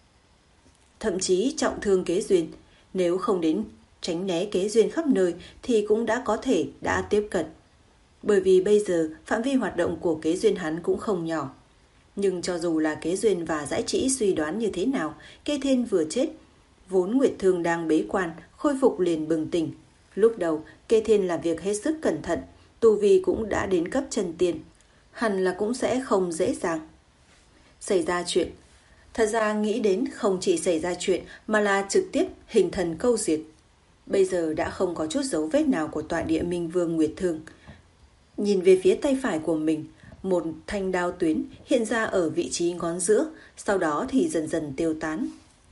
thậm chí trọng thương Kế Duyên. Nếu không đến tránh né Kế Duyên khắp nơi thì cũng đã có thể đã tiếp cận. Bởi vì bây giờ phạm vi hoạt động của Kế Duyên hắn cũng không nhỏ. Nhưng cho dù là Kế Duyên và Dã Chỉ suy đoán như thế nào, Kê Thiên vừa chết, vốn Nguyệt Thương đang bế quan, khôi phục liền bừng tỉnh. Lúc đầu, Kê Thiên làm việc hết sức cẩn thận, tu vi cũng đã đến cấp chân tiên. Hẳn là cũng sẽ không dễ dàng xảy ra chuyện. Thật ra nghĩ đến không chỉ xảy ra chuyện mà là trực tiếp hình thần câu diệt. Bây giờ đã không có chút dấu vết nào của tọa địa Minh Vương Nguyệt Thương. Nhìn về phía tay phải của mình, một thanh đao tuyến hiện ra ở vị trí ngón giữa, sau đó thì dần dần tiêu tán.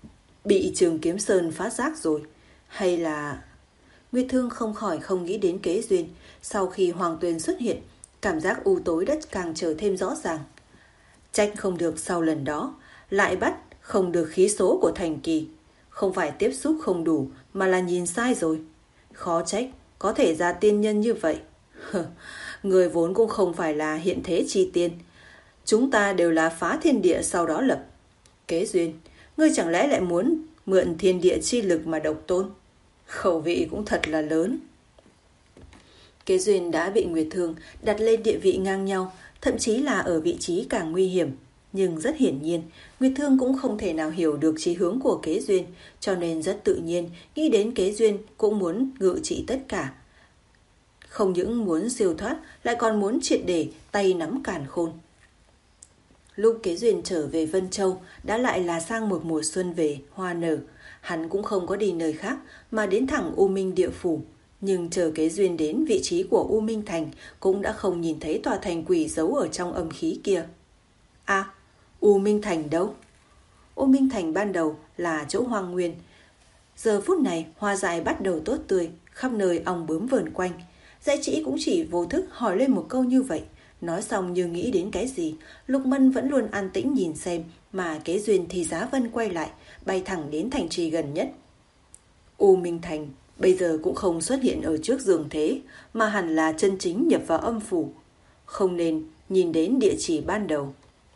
Bị Trường Kiếm Sơn phát giác rồi, hay là... Nguyệt Thương không khỏi không nghĩ đến Kế Duyên. Sau khi Hoàng Tuyền xuất hiện, cảm giác u tối đất càng trở thêm rõ ràng. Trách không được sau lần đó lại bắt không được khí số của Thành Kỳ. Không phải tiếp xúc không đủ mà là nhìn sai rồi. Khó trách có thể ra tiên nhân như vậy. Người vốn cũng không phải là hiện thế chi tiên. Chúng ta đều là phá thiên địa sau đó lập. Kế Duyên, ngươi chẳng lẽ lại muốn mượn thiên địa chi lực mà độc tôn? Khẩu vị cũng thật là lớn. Kế Duyên đã bị Nguyệt Thương đặt lên địa vị ngang nhau, thậm chí là ở vị trí càng nguy hiểm. Nhưng rất hiển nhiên, Nguyệt Thương cũng không thể nào hiểu được chí hướng của Kế Duyên, cho nên rất tự nhiên nghĩ đến Kế Duyên cũng muốn ngự trị tất cả. Không những muốn siêu thoát, lại còn muốn triệt để tay nắm càn khôn. Lúc Kế Duyên trở về Vân Châu, đã lại là sang một mùa xuân về, hoa nở. Hắn cũng không có đi nơi khác, mà đến thẳng U Minh địa phủ. Nhưng chờ Kế Duyên đến vị trí của U Minh Thành, cũng đã không nhìn thấy tòa thành quỷ giấu ở trong âm khí kia. À, U Minh Thành đâu? U Minh Thành ban đầu là chỗ hoang nguyên. Giờ phút này, hoa dại bắt đầu tốt tươi, khắp nơi ong bướm vờn quanh. Dã Chỉ cũng chỉ vô thức hỏi lên một câu như vậy. Nói xong như nghĩ đến cái gì, Lục Mân vẫn luôn an tĩnh nhìn xem, mà Kế Duyên thì Giá Vân quay lại, bay thẳng đến thành trì gần nhất. U Minh Thành bây giờ cũng không xuất hiện ở trước giường thế, mà hẳn là chân chính nhập vào âm phủ. Không nên nhìn đến địa chỉ ban đầu.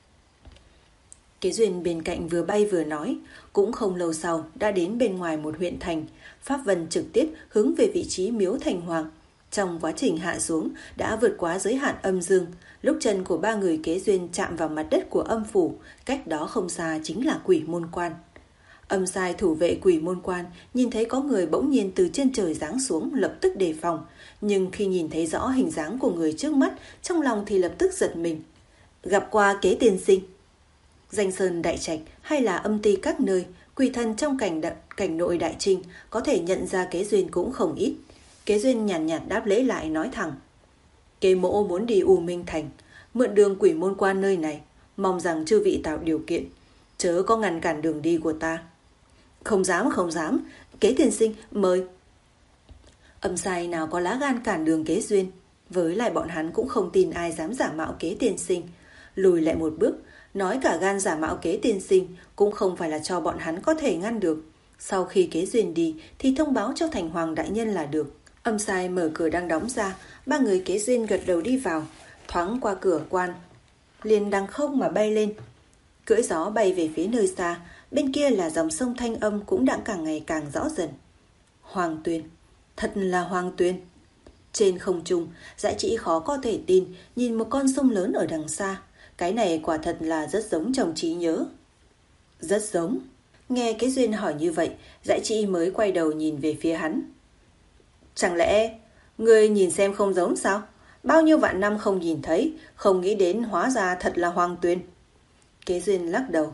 Kế Duyên bên cạnh vừa bay vừa nói, cũng không lâu sau đã đến bên ngoài một huyện thành. Pháp Vân trực tiếp hướng về vị trí miếu thành hoàng. Trong quá trình hạ xuống đã vượt quá giới hạn âm dương. Lúc chân của ba người Kế Duyên chạm vào mặt đất của âm phủ, cách đó không xa chính là Quỷ Môn Quan. Âm sai thủ vệ Quỷ Môn Quan nhìn thấy có người bỗng nhiên từ trên trời giáng xuống, lập tức đề phòng. Nhưng khi nhìn thấy rõ hình dáng của người trước mắt, trong lòng thì lập tức giật mình. Gặp qua Kế tiên sinh. Danh sơn đại trạch hay là âm ty các nơi, quỷ thần trong cảnh, đ... cảnh nội đại trinh có thể nhận ra Kế Duyên cũng không ít. Kế Duyên nhàn nhạt, nhạt đáp lễ lại nói thẳng. Kế mỗ muốn đi U Minh Thành, mượn đường Quỷ Môn Quan nơi này, mong rằng chư vị tạo điều kiện, chớ có ngăn cản đường đi của ta. Không dám không dám, Kế tiên sinh mời. Âm sai nào có lá gan cản đường Kế Duyên, với lại bọn hắn cũng không tin ai dám giả mạo Kế tiên sinh. Lùi lại một bước, nói cả gan giả mạo Kế tiên sinh cũng không phải là cho bọn hắn có thể ngăn được. Sau khi Kế Duyên đi thì thông báo cho thành hoàng đại nhân là được. Âm sai mở cửa đang đóng ra, ba người Kế Duyên gật đầu đi vào, thoáng qua cửa quan, liền đằng không mà bay lên. cưỡi gió bay về phía nơi xa, bên kia là dòng sông thanh âm cũng đã càng ngày càng rõ dần. Hoàng Tuyền, thật là Hoàng Tuyền. Trên không trung, Dã Trĩ khó có thể tin nhìn một con sông lớn ở đằng xa. Cái này quả thật là rất giống trong trí nhớ. Rất giống. Nghe Kế Duyên hỏi như vậy, Dã Trĩ mới quay đầu nhìn về phía hắn. Chẳng lẽ ngươi nhìn xem không giống sao? Bao nhiêu vạn năm không nhìn thấy, không nghĩ đến hóa ra thật là Hoàng Tuyền. Kế Duyên lắc đầu.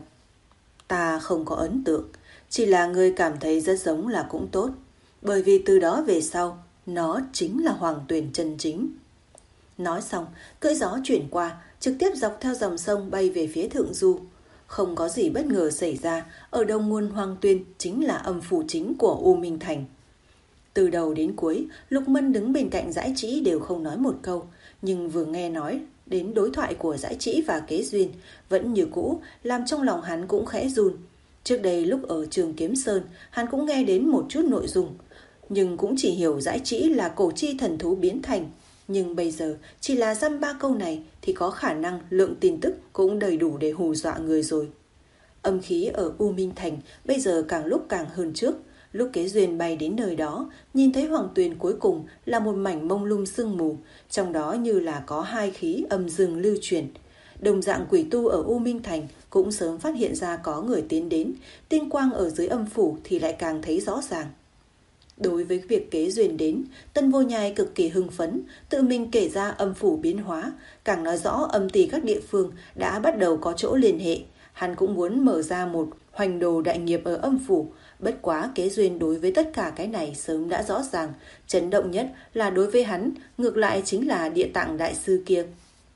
Ta không có ấn tượng, chỉ là ngươi cảm thấy rất giống là cũng tốt, bởi vì từ đó về sau, nó chính là Hoàng Tuyền chân chính. Nói xong, cưỡi gió chuyển qua, trực tiếp dọc theo dòng sông bay về phía thượng du. Không có gì bất ngờ xảy ra, ở đầu nguồn Hoàng Tuyền chính là âm phủ chính của U Minh Thành. Từ đầu đến cuối, Lục Mân đứng bên cạnh Dã Trĩ đều không nói một câu, nhưng vừa nghe nói đến đối thoại của Dã Trĩ và Kế Duyên, vẫn như cũ, làm trong lòng hắn cũng khẽ run. Trước đây lúc ở Trường Kiếm Sơn, hắn cũng nghe đến một chút nội dung, nhưng cũng chỉ hiểu Dã Trĩ là cổ chi thần thú biến thành. Nhưng bây giờ, chỉ là dăm ba câu này thì có khả năng lượng tin tức cũng đầy đủ để hù dọa người rồi. Âm khí ở U Minh Thành bây giờ càng lúc càng hơn trước. Lúc Kế Duyên bay đến nơi đó, nhìn thấy Hoàng Tuyền cuối cùng là một mảnh mông lung sương mù, trong đó như là có hai khí âm dương lưu chuyển. Đồng dạng quỷ tu ở U Minh Thành cũng sớm phát hiện ra có người tiến đến, tinh quang ở dưới âm phủ thì lại càng thấy rõ ràng. Đối với việc Kế Duyên đến, Tân Vô Nhai cực kỳ hưng phấn, tự mình kể ra âm phủ biến hóa, càng nói rõ âm tỳ các địa phương đã bắt đầu có chỗ liên hệ. Hắn cũng muốn mở ra một hoành đồ đại nghiệp ở âm phủ, bất quá Kế Duyên đối với tất cả cái này sớm đã rõ ràng, chấn động nhất là đối với hắn, ngược lại chính là Địa Tạng Đại Sư kia.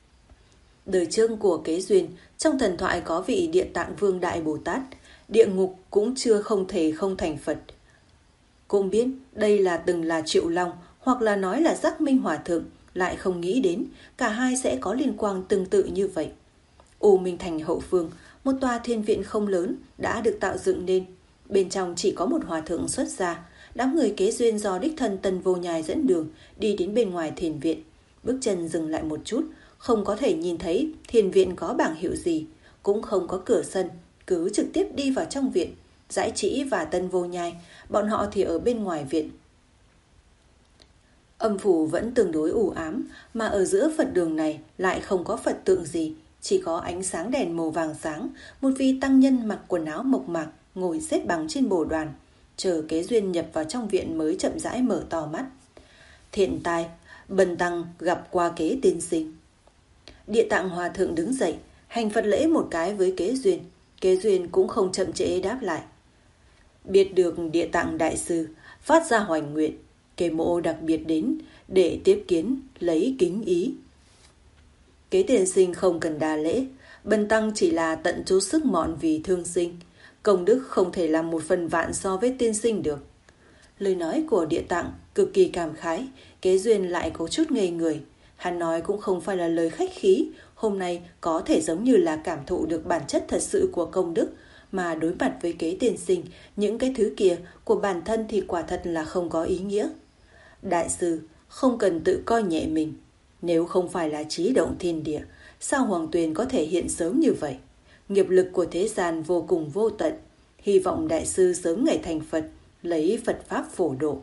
Đời trước của Kế Duyên, trong thần thoại có vị Địa Tạng Vương Đại Bồ Tát, địa ngục cũng chưa không thể không thành Phật. Cũng biết đây là từng là Triệu Long, hoặc là nói là Giác Minh Hòa Thượng, lại không nghĩ đến cả hai sẽ có liên quan tương tự như vậy. U Minh Thành hậu phương, một tòa thiên viện không lớn đã được tạo dựng nên. Bên trong chỉ có một hòa thượng xuất gia. Đám người Kế Duyên do đích thân Tân Vô Nhai dẫn đường đi đến bên ngoài thiền viện. Bước chân dừng lại một chút, không có thể nhìn thấy thiền viện có bảng hiệu gì, cũng không có cửa sân, cứ trực tiếp đi vào trong viện. Dã Trĩ và Tân Vô Nhai, bọn họ thì ở bên ngoài viện. Âm phủ vẫn tương đối u ám, mà ở giữa Phật đường này lại không có Phật tượng gì, chỉ có ánh sáng đèn màu vàng sáng, một vị tăng nhân mặc quần áo mộc mạc ngồi xếp bằng trên bồ đoàn, chờ Kế Duyên nhập vào trong viện mới chậm rãi mở to mắt. Thiện tai, bần tăng gặp qua Kế tiên sinh. Địa Tạng Hòa Thượng đứng dậy, hành Phật lễ một cái với Kế Duyên. Kế Duyên cũng không chậm trễ đáp lại. Biết được Địa Tạng Đại Sư phát ra hoành nguyện, Kế mộ đặc biệt đến để tiếp kiến, lấy kính ý. Kế tiên sinh không cần đa lễ, bần tăng chỉ là tận chú sức mọn vì thương sinh, công đức không thể làm một phần vạn so với tiên sinh được. Lời nói của Địa Tạng cực kỳ cảm khái, Kế Duyên lại có chút ngây người. Hắn nói cũng không phải là lời khách khí, hôm nay có thể giống như là cảm thụ được bản chất thật sự của công đức, mà đối mặt với Kế tiên sinh, những cái thứ kia của bản thân thì quả thật là không có ý nghĩa. Đại sư, không cần tự coi nhẹ mình. Nếu không phải là trí động thiên địa, sao Hoàng Tuyền có thể hiện sớm như vậy? Nghiệp lực của thế gian vô cùng vô tận, hy vọng đại sư sớm ngày thành Phật, lấy Phật Pháp phổ độ.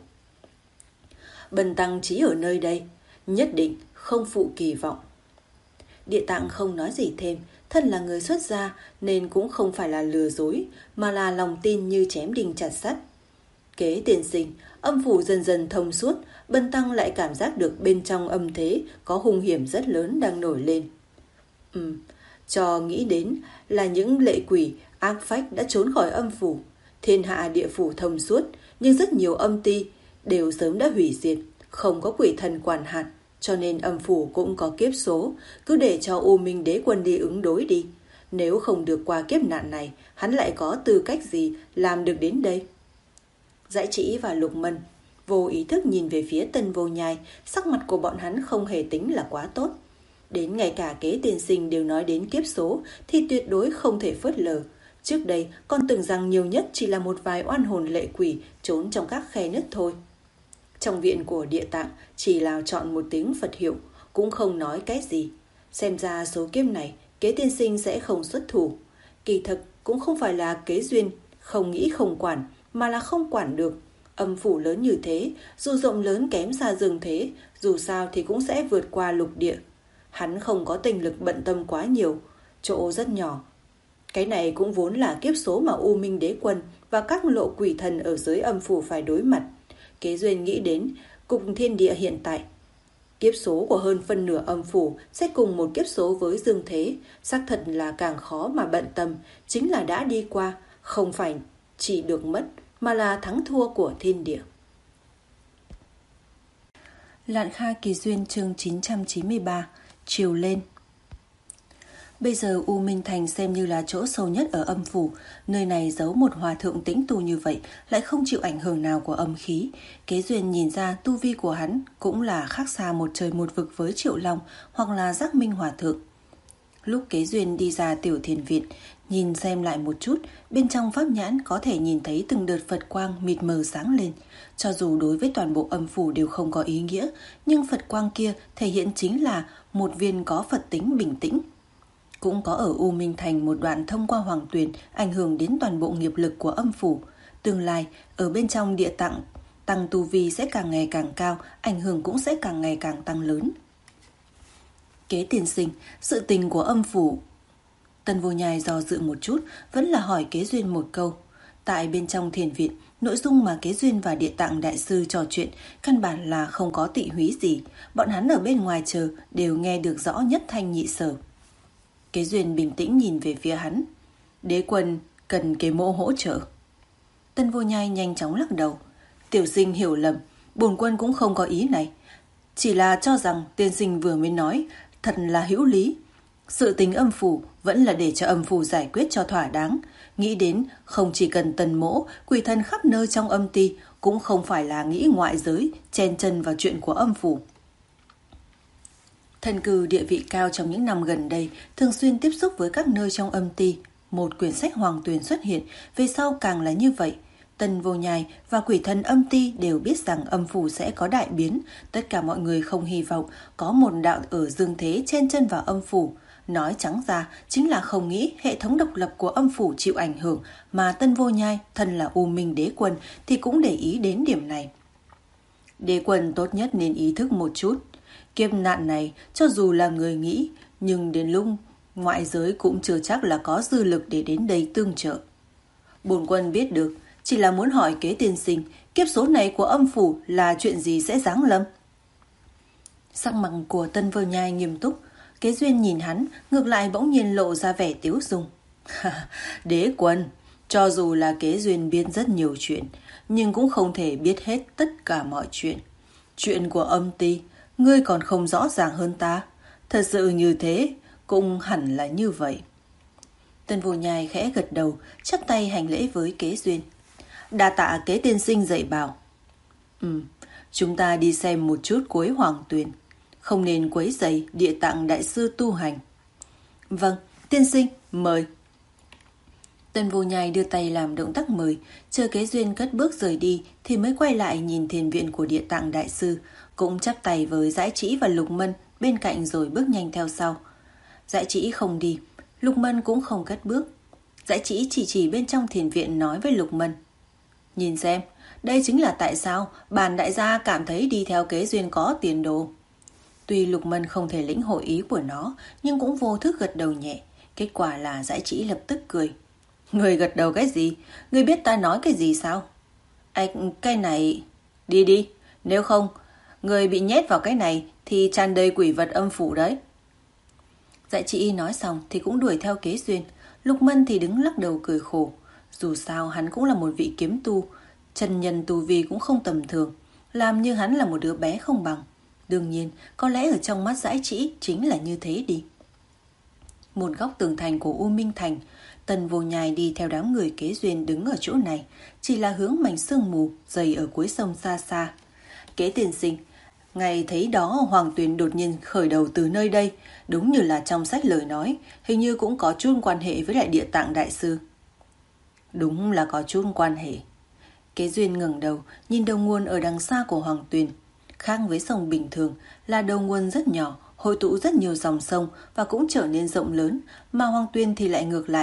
Bần tăng trí ở nơi đây, nhất định không phụ kỳ vọng. Địa Tạng không nói gì thêm, thân là người xuất gia nên cũng không phải là lừa dối, mà là lòng tin như chém đinh chặt sắt. Kế tiên sinh, âm phủ dần dần thông suốt, bần tăng lại cảm giác được bên trong âm thế có hung hiểm rất lớn đang nổi lên. Ừm, cho nghĩ đến là những lệ quỷ, ác phách đã trốn khỏi âm phủ. Thiên hạ địa phủ thông suốt, nhưng rất nhiều âm ti đều sớm đã hủy diệt, không có quỷ thần quản hạt, cho nên âm phủ cũng có kiếp số, cứ để cho U Minh Đế Quân đi ứng đối đi. Nếu không được qua kiếp nạn này, hắn lại có tư cách gì làm được đến đây? Dã Trĩ và Lục Mân vô ý thức nhìn về phía Tân Vô Nhai, sắc mặt của bọn hắn không hề tính là quá tốt. Đến ngay cả Kế tiên sinh đều nói đến kiếp số thì tuyệt đối không thể phớt lờ. Trước đây con tưởng rằng nhiều nhất chỉ là một vài oan hồn lệ quỷ trốn trong các khe nứt thôi. Trong viện của Địa Tạng chỉ là chọn một tiếng Phật hiệu, cũng không nói cái gì. Xem ra số kiếp này Kế tiên sinh sẽ không xuất thủ. Kỳ thực cũng không phải là Kế Duyên không nghĩ không quản, mà là không quản được. Âm phủ lớn như thế, dù rộng lớn kém xa dương thế, dù sao thì cũng sẽ vượt qua lục địa. Hắn không có tinh lực bận tâm quá nhiều, chỗ rất nhỏ. Cái này cũng vốn là kiếp số mà U Minh Đế Quân và các lộ quỷ thần ở dưới âm phủ phải đối mặt. Kế Duyên nghĩ đến cục thiên địa hiện tại. Kiếp số của hơn phân nửa âm phủ sẽ cùng một kiếp số với dương thế, xác thật là càng khó mà bận tâm, chính là đã đi qua, không phải chỉ được mất, mà là thắng thua của thiên địa. Lạn Kha Kỳ Duyên chương chín trăm chín mươi ba, chiều lên. Bây giờ U Minh Thành xem như là chỗ sâu nhất ở âm phủ, nơi này giấu một hòa thượng tĩnh tu như vậy, lại không chịu ảnh hưởng nào của âm khí. Kế Duyên nhìn ra tu vi của hắn cũng là khác xa một trời một vực với Triệu Long hoặc là Giác Minh Hòa thượng. Lúc Kế Duyên đi ra tiểu thiền viện, nhìn xem lại một chút, bên trong pháp nhãn có thể nhìn thấy từng đợt Phật quang mịt mờ sáng lên. Cho dù đối với toàn bộ âm phủ đều không có ý nghĩa, nhưng Phật quang kia thể hiện chính là một viên có Phật tính bình tĩnh. Cũng có ở U Minh Thành một đoạn thông qua Hoàng Tuyền ảnh hưởng đến toàn bộ nghiệp lực của âm phủ. Tương lai, ở bên trong địa tạng, tăng tu vi sẽ càng ngày càng cao, ảnh hưởng cũng sẽ càng ngày càng tăng lớn. Kế tiên sinh, sự tình của âm phủ. Tân Vô Nhai do dự một chút, vẫn là hỏi Kế Duyên một câu. Tại bên trong thiền viện, nội dung mà Kế Duyên và Địa Tạng Đại Sư trò chuyện căn bản là không có tị húy gì. Bọn hắn ở bên ngoài chờ đều nghe được rõ nhất thanh nhị sở. Kế Duyên bình tĩnh nhìn về phía hắn. Đế quân cần Kế mỗ hỗ trợ. Tân Vô Nhai nhanh chóng lắc đầu. Tiểu sinh hiểu lầm, bổn quân cũng không có ý này. Chỉ là cho rằng tiên sinh vừa mới nói thật là hữu lý. Sự tình âm phủ vẫn là để cho âm phủ giải quyết cho thỏa đáng. Nghĩ đến không chỉ cần Tần mỗ, quỷ thần khắp nơi trong âm ti, cũng không phải là nghĩ ngoại giới chen chân vào chuyện của âm phủ. Thần cư địa vị cao trong những năm gần đây, thường xuyên tiếp xúc với các nơi trong âm ti. Một quyển sách Hoàng Tuyền xuất hiện, về sau càng là như vậy. Tân Vô Nhai và quỷ thần âm ti đều biết rằng âm phủ sẽ có đại biến. Tất cả mọi người không hy vọng có một đạo ở dương thế chen chân vào âm phủ. Nói trắng ra chính là không nghĩ hệ thống độc lập của âm phủ chịu ảnh hưởng, mà Tân Vô Nhai, thân là U Minh Đế Quân, thì cũng để ý đến điểm này. Đế Quân tốt nhất nên ý thức một chút. Kiếp nạn này cho dù là người nghĩ, nhưng đến lúc ngoại giới cũng chưa chắc là có dư lực để đến đây tương trợ. Bổn quân biết được, chỉ là muốn hỏi Kế tiên sinh, kiếp số này của âm phủ là chuyện gì sẽ giáng lâm? Sắc mặt của Tân Vô Nhai nghiêm túc. Kế Duyên nhìn hắn, ngược lại bỗng nhiên lộ ra vẻ tiếu dung. Đế quân, cho dù là Kế Duyên biết rất nhiều chuyện, nhưng cũng không thể biết hết tất cả mọi chuyện. Chuyện của âm ti, ngươi còn không rõ ràng hơn ta. Thật sự như thế, cũng hẳn là như vậy. Tân Vô Nhai khẽ gật đầu, chắp tay hành lễ với Kế Duyên. Đa tạ Kế tiên sinh dạy bảo. Ừ, chúng ta đi xem một chút cuối Hoàng Tuyền. Không nên quấy rầy Địa Tạng Đại Sư tu hành. Vâng, tiên sinh, mời. Tân Vô Nhai đưa tay làm động tác mời, chờ Kế Duyên cất bước rời đi thì mới quay lại nhìn thiền viện của Địa Tạng Đại Sư, cũng chắp tay với Dãi Trĩ và Lục Mân bên cạnh rồi bước nhanh theo sau. Dãi Trĩ không đi, Lục Mân cũng không cất bước. Dãi Trĩ chỉ chỉ bên trong thiền viện nói với Lục Mân. Nhìn xem, đây chính là tại sao bản đại gia cảm thấy đi theo Kế Duyên có tiền đồ. Tuy Lục Mân không thể lĩnh hội ý của nó, nhưng cũng vô thức gật đầu nhẹ. Kết quả là Dãi Trĩ lập tức cười. Người gật đầu cái gì? Người biết ta nói cái gì sao? Anh, cái này... Đi đi, nếu không, người bị nhét vào cái này thì tràn đầy quỷ vật âm phủ đấy. Dãi Trĩ nói xong thì cũng đuổi theo Kế Duyên. Lục Mân thì đứng lắc đầu cười khổ. Dù sao hắn cũng là một vị kiếm tu, chân nhân tu vi cũng không tầm thường, làm như hắn là một đứa bé không bằng. Đương nhiên, có lẽ ở trong mắt Dãi Trĩ chính là như thế đi. Một góc tường thành của U Minh Thành, Tân Vô Nhai đi theo đám người Kế Duyên đứng ở chỗ này, chỉ là hướng mảnh sương mù dày ở cuối sông xa xa. Kế tiên sinh, ngày thấy đó Hoàng Tuyền đột nhiên khởi đầu từ nơi đây, đúng như là trong sách lời nói, hình như cũng có chút quan hệ với lại Địa Tạng Đại Sư. Đúng là có chút quan hệ. Kế Duyên ngẩng đầu, nhìn đầu nguồn ở đằng xa của Hoàng Tuyền. Khác với sông bình thường là đầu nguồn rất nhỏ, hội tụ rất nhiều dòng sông và cũng trở nên rộng lớn, mà Hoàng Tuyền thì lại ngược lại,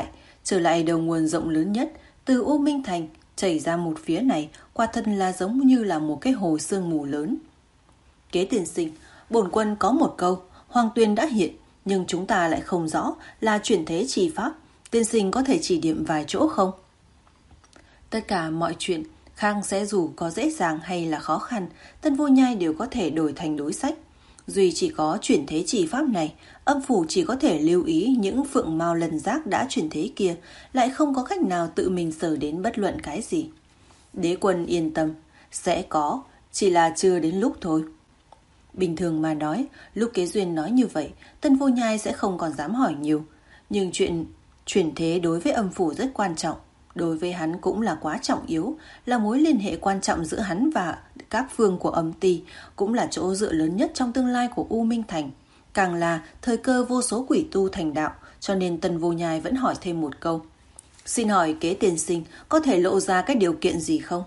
Trở lại đầu nguồn rộng lớn nhất, từ U Minh Thành chảy ra một phía này, quả thật là giống như là một cái hồ sương mù lớn. Kế tiên sinh, bổn quân có một câu, Hoàng Tuyền đã hiện, nhưng chúng ta lại không rõ là chuyển thế chi pháp. Tiên sinh có thể chỉ điểm vài chỗ không? Tất cả mọi chuyện, Khang sẽ dù có dễ dàng hay là khó khăn, Tân Vô Nhai đều có thể đổi thành đối sách. Duy chỉ có chuyển thế chỉ pháp này, âm phủ chỉ có thể lưu ý những phượng mao lần giác đã chuyển thế kia, lại không có cách nào tự mình sở đến bất luận cái gì. Đế quân yên tâm, sẽ có, chỉ là chưa đến lúc thôi. Bình thường mà nói, lúc Kế Duyên nói như vậy, Tân Vô Nhai sẽ không còn dám hỏi nhiều. Nhưng chuyện chuyển thế đối với âm phủ rất quan trọng. Đối với hắn cũng là quá trọng yếu, là mối liên hệ quan trọng giữa hắn và các phương của âm ty, cũng là chỗ dựa lớn nhất trong tương lai của U Minh Thành. Càng là thời cơ vô số quỷ tu thành đạo, cho nên Tân Vô Nhai vẫn hỏi thêm một câu. Xin hỏi Kế tiên sinh có thể lộ ra cái điều kiện gì không?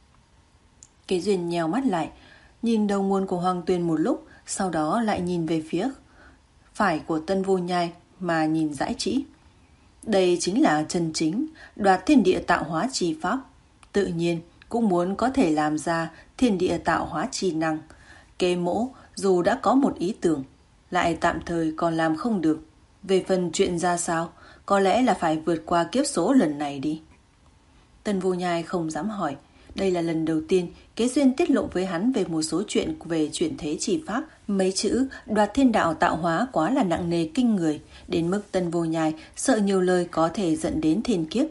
Kế Duyên nheo mắt lại, nhìn đầu nguồn của Hoàng Tuyền một lúc, sau đó lại nhìn về phía phải của Tân Vô Nhai mà nhìn dãi trĩ. Đây chính là chân chính đoạt thiên địa tạo hóa chi pháp, tự nhiên cũng muốn có thể làm ra thiên địa tạo hóa chi năng. Kế mỗ dù đã có một ý tưởng, lại tạm thời còn làm không được. Về phần chuyện ra sao, có lẽ là phải vượt qua kiếp số lần này đi. Tân Vô Nhai không dám hỏi. Đây là lần đầu tiên Kế Duyên tiết lộ với hắn về một số chuyện về chuyển thế chỉ pháp. Mấy chữ đoạt thiên đạo tạo hóa quá là nặng nề kinh người, đến mức Tân Vô Nhai sợ nhiều lời có thể dẫn đến thiên kiếp.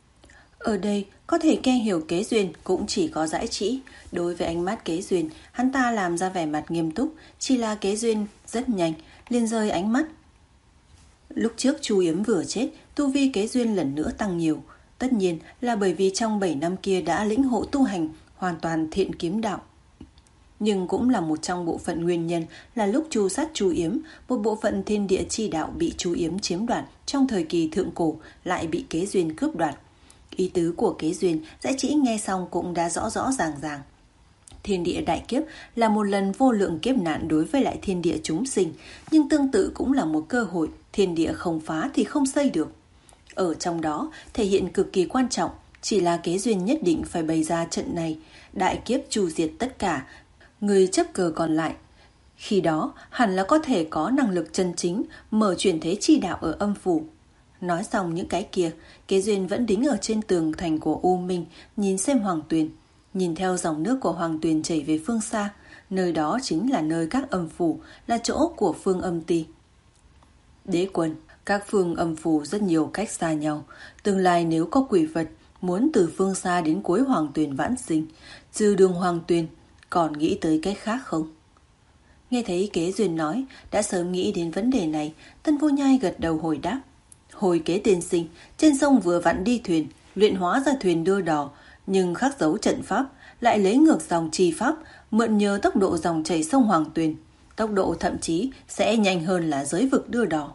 Ở đây có thể nghe hiểu Kế Duyên cũng chỉ có dãi trĩ. Đối với ánh mắt Kế Duyên, hắn ta làm ra vẻ mặt nghiêm túc, chỉ là Kế Duyên rất nhanh liền rơi ánh mắt. Lúc trước Chu Yếm vừa chết, tu vi Kế Duyên lần nữa tăng nhiều. Tất nhiên là bởi vì trong bảy năm kia đã lĩnh hộ tu hành hoàn toàn thiện kiếm đạo. Nhưng cũng là một trong bộ phận nguyên nhân là lúc Chu sát Chu Yếm, một bộ phận thiên địa chi đạo bị Chu Yếm chiếm đoạt trong thời kỳ thượng cổ lại bị Kế Duyên cướp đoạt. Ý tứ của Kế Duyên, dãi trĩ nghe xong cũng đã rõ rõ ràng ràng. Thiên địa đại kiếp là một lần vô lượng kiếp nạn đối với lại thiên địa chúng sinh, nhưng tương tự cũng là một cơ hội, thiên địa không phá thì không xây được. Ở trong đó thể hiện cực kỳ quan trọng, chỉ là Kế Duyên nhất định phải bày ra trận này, đại kiếp trù diệt tất cả người chấp cờ còn lại. Khi đó hẳn là có thể có năng lực chân chính mở chuyển thế chi đạo ở âm phủ. Nói xong những cái kia, Kế Duyên vẫn đứng ở trên tường thành của U Minh, nhìn xem Hoàng Tuyền, nhìn theo dòng nước của Hoàng Tuyền chảy về phương xa, nơi đó chính là nơi các âm phủ, là chỗ của phương âm ty. Đế quân, các phương âm phủ rất nhiều cách xa nhau, tương lai nếu có quỷ vật muốn từ phương xa đến cuối Hoàng Tuyền vãn sinh, trừ đường Hoàng Tuyền, còn nghĩ tới cách khác không? Nghe thấy Kế Duyên nói, đã sớm nghĩ đến vấn đề này, Tân Vô Nhai gật đầu hồi đáp. Hồi Kế tiên sinh, trên sông vừa vặn đi thuyền, luyện hóa ra thuyền đưa đò, nhưng khắc dấu trận pháp, lại lấy ngược dòng chi pháp, mượn nhờ tốc độ dòng chảy sông Hoàng Tuyền. Tốc độ thậm chí sẽ nhanh hơn là giới vực đưa đò.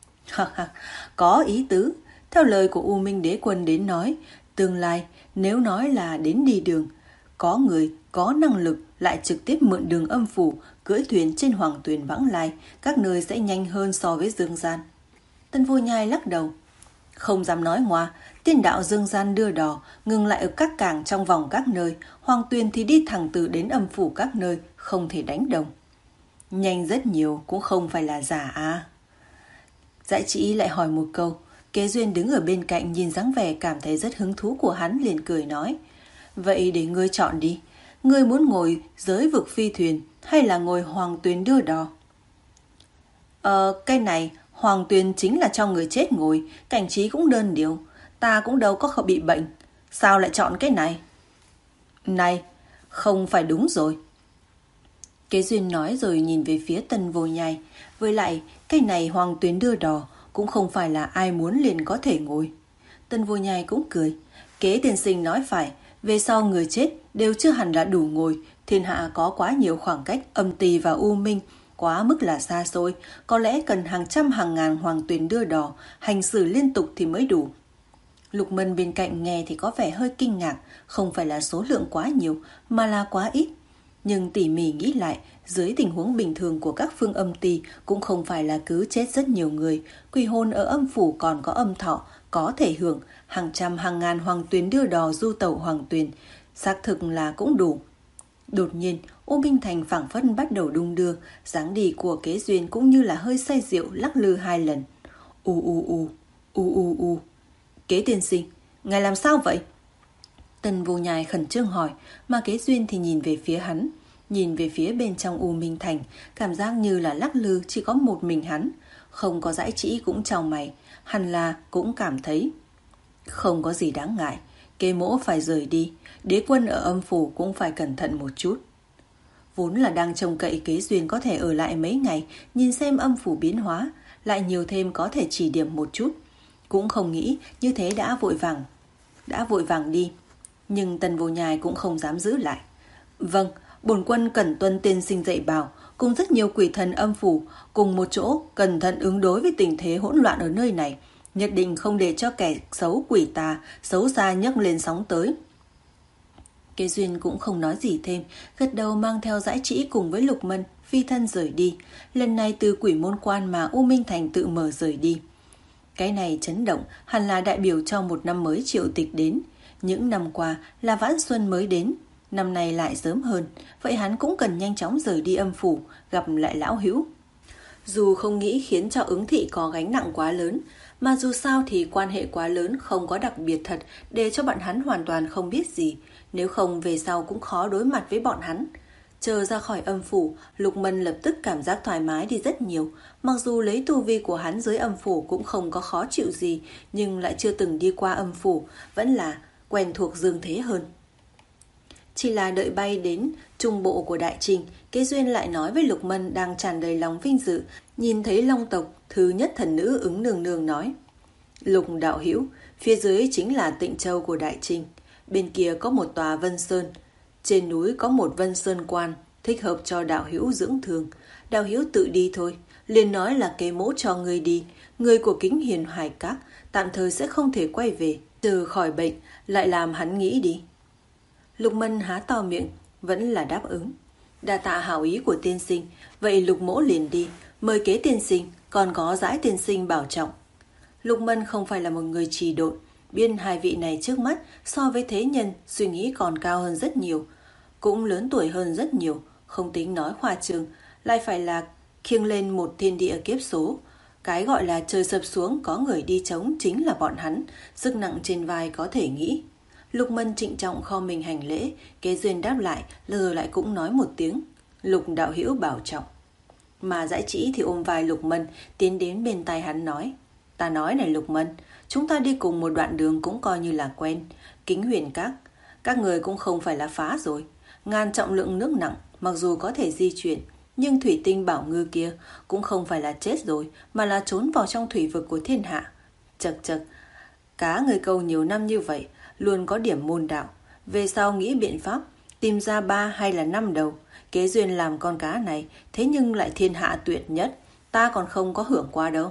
Có ý tứ. Theo lời của U Minh Đế Quân đến nói, tương lai nếu nói là đến đi đường, có người có năng lực lại trực tiếp mượn đường âm phủ, cưỡi thuyền trên Hoàng Tuyền vãng lai, các nơi sẽ nhanh hơn so với dương gian. Tân Vô Nhai lắc đầu. Không dám nói ngoa, tiên đạo dương gian đưa đò, ngừng lại ở các cảng trong vòng các nơi, Hoàng Tuyền thì đi thẳng từ đến âm phủ các nơi, không thể đánh đồng. Nhanh rất nhiều cũng không phải là giả à. Dãi trĩ lại hỏi một câu. Kế Duyên đứng ở bên cạnh nhìn dáng vẻ cảm thấy rất hứng thú của hắn, liền cười nói. Vậy để ngươi chọn đi, ngươi muốn ngồi giới vực phi thuyền hay là ngồi Hoàng Tuyền đưa đò? Ờ, cái này Hoàng Tuyền chính là cho người chết ngồi, cảnh trí cũng đơn điệu, ta cũng đâu có bị bệnh, sao lại chọn cái này? Này, không phải đúng rồi. Kế Duyên nói rồi nhìn về phía Tân Vô Nhai. Với lại, cái này Hoàng Tuyền đưa đò cũng không phải là ai muốn liền có thể ngồi. Tân Vô Nhai cũng cười. Kế tiên sinh nói phải, về sau người chết đều chưa hẳn là đủ ngồi. Thiên hạ có quá nhiều khoảng cách âm tỳ và u minh, quá mức là xa xôi. Có lẽ cần hàng trăm hàng ngàn Hoàng Tuyền đưa đò, hành xử liên tục thì mới đủ. Lục Mân bên cạnh nghe thì có vẻ hơi kinh ngạc. Không phải là số lượng quá nhiều, mà là quá ít. Nhưng tỉ mỉ nghĩ lại, dưới tình huống bình thường của các phương âm ty cũng không phải là cứ chết rất nhiều người. Quỷ hồn ở âm phủ còn có âm thọ, có thể hưởng, hàng trăm hàng ngàn hoàng tuyền đưa đò du tẩu hoàng tuyền, xác thực là cũng đủ. Đột nhiên, U Minh Thành phảng phất bắt đầu đung đưa, dáng đi của Kế Duyên cũng như là hơi say rượu lắc lư hai lần. U u u, u u u. Kế tiên sinh, ngài làm sao vậy? Tần Vô Nhai khẩn trương hỏi, mà Kế Duyên thì nhìn về phía hắn, nhìn về phía bên trong U Minh Thành, cảm giác như là lắc lư chỉ có một mình hắn, không có dãi trĩ cũng chau mày, hẳn là cũng cảm thấy không có gì đáng ngại. Kế mỗ phải rời đi, đế quân ở âm phủ cũng phải cẩn thận một chút. Vốn là đang trông cậy Kế Duyên có thể ở lại mấy ngày, nhìn xem âm phủ biến hóa, lại nhiều thêm có thể chỉ điểm một chút, cũng không nghĩ như thế đã vội vàng, đã vội vàng đi. Nhưng Tần Vô Nhai cũng không dám giữ lại. Vâng, bổn quân cần tuân tiên sinh dạy bảo, cùng rất nhiều quỷ thần âm phủ cùng một chỗ cẩn thận ứng đối với tình thế hỗn loạn ở nơi này, nhất định không để cho kẻ xấu quỷ tà xấu xa nhấc lên sóng tới. Kế Duyên cũng không nói gì thêm, gật đầu mang theo dãi trĩ cùng với Lục Mân phi thân rời đi. Lần này từ quỷ môn quan mà U Minh Thành tự mở rời đi. Cái này chấn động hẳn là đại biểu cho một năm mới triệu tịch đến. Những năm qua là Vãn Xuân mới đến, năm nay lại sớm hơn, vậy hắn cũng cần nhanh chóng rời đi âm phủ, gặp lại lão hữu. Dù không nghĩ khiến cho Ứng Thị có gánh nặng quá lớn, mà dù sao thì quan hệ quá lớn không có đặc biệt thật để cho bọn hắn hoàn toàn không biết gì, nếu không về sau cũng khó đối mặt với bọn hắn. Chờ ra khỏi âm phủ, Lục Mân lập tức cảm giác thoải mái đi rất nhiều. Mặc dù lấy tu vi của hắn dưới âm phủ cũng không có khó chịu gì, nhưng lại chưa từng đi qua âm phủ, vẫn là quen thuộc dương thế hơn. Chỉ là đợi bay đến trung bộ của Đại Trình, Kế Duyên lại nói với Lục Mân đang tràn đầy lòng vinh dự, nhìn thấy Long tộc thứ nhất thần nữ Ứng Nương Nương nói: Lục đạo hữu, phía dưới chính là Tịnh Châu của Đại Trình, bên kia có một tòa Vân Sơn, trên núi có một Vân Sơn quan, thích hợp cho đạo hữu dưỡng thương. Đạo hữu tự đi thôi, liền nói là kế mỗ cho người đi, người của Kính Hiền Hải Các tạm thời sẽ không thể quay về, từ khỏi bệnh lại làm hắn nghĩ đi. Lục Mân há to miệng, vẫn là đáp ứng. Đa tạ hảo ý của tiên sinh, vậy Lục mỗ liền đi, mời Kế tiên sinh, còn có Dãi tiên sinh bảo trọng. Lục Mân không phải là một người trì độn, biết hai vị này trước mắt so với thế nhân suy nghĩ còn cao hơn rất nhiều, cũng lớn tuổi hơn rất nhiều, không tính nói khoa trương, lại phải là khiêng lên một thiên địa kiếp số. Cái gọi là trời sập xuống có người đi chống chính là bọn hắn, sức nặng trên vai có thể nghĩ. Lục Mân trịnh trọng kho mình hành lễ, Kế Duyên đáp lại, rồi lại cũng nói một tiếng: Lục đạo hữu bảo trọng. Mà Dãi Trĩ thì ôm vai Lục Mân, tiến đến bên tai hắn nói: Ta nói này Lục Mân, chúng ta đi cùng một đoạn đường cũng coi như là quen. Kính Huyền Các, các người cũng không phải là phá rồi. Ngàn trọng lượng nước nặng, mặc dù có thể di chuyển, nhưng thủy tinh bảo ngư kia cũng không phải là chết rồi, mà là trốn vào trong thủy vực của thiên hạ. Chật chật, cá người câu nhiều năm như vậy, luôn có điểm môn đạo. Về sau nghĩ biện pháp, tìm ra ba hay là năm đầu. Kế Duyên làm con cá này, thế nhưng lại thiên hạ tuyệt nhất, ta còn không có hưởng qua đâu.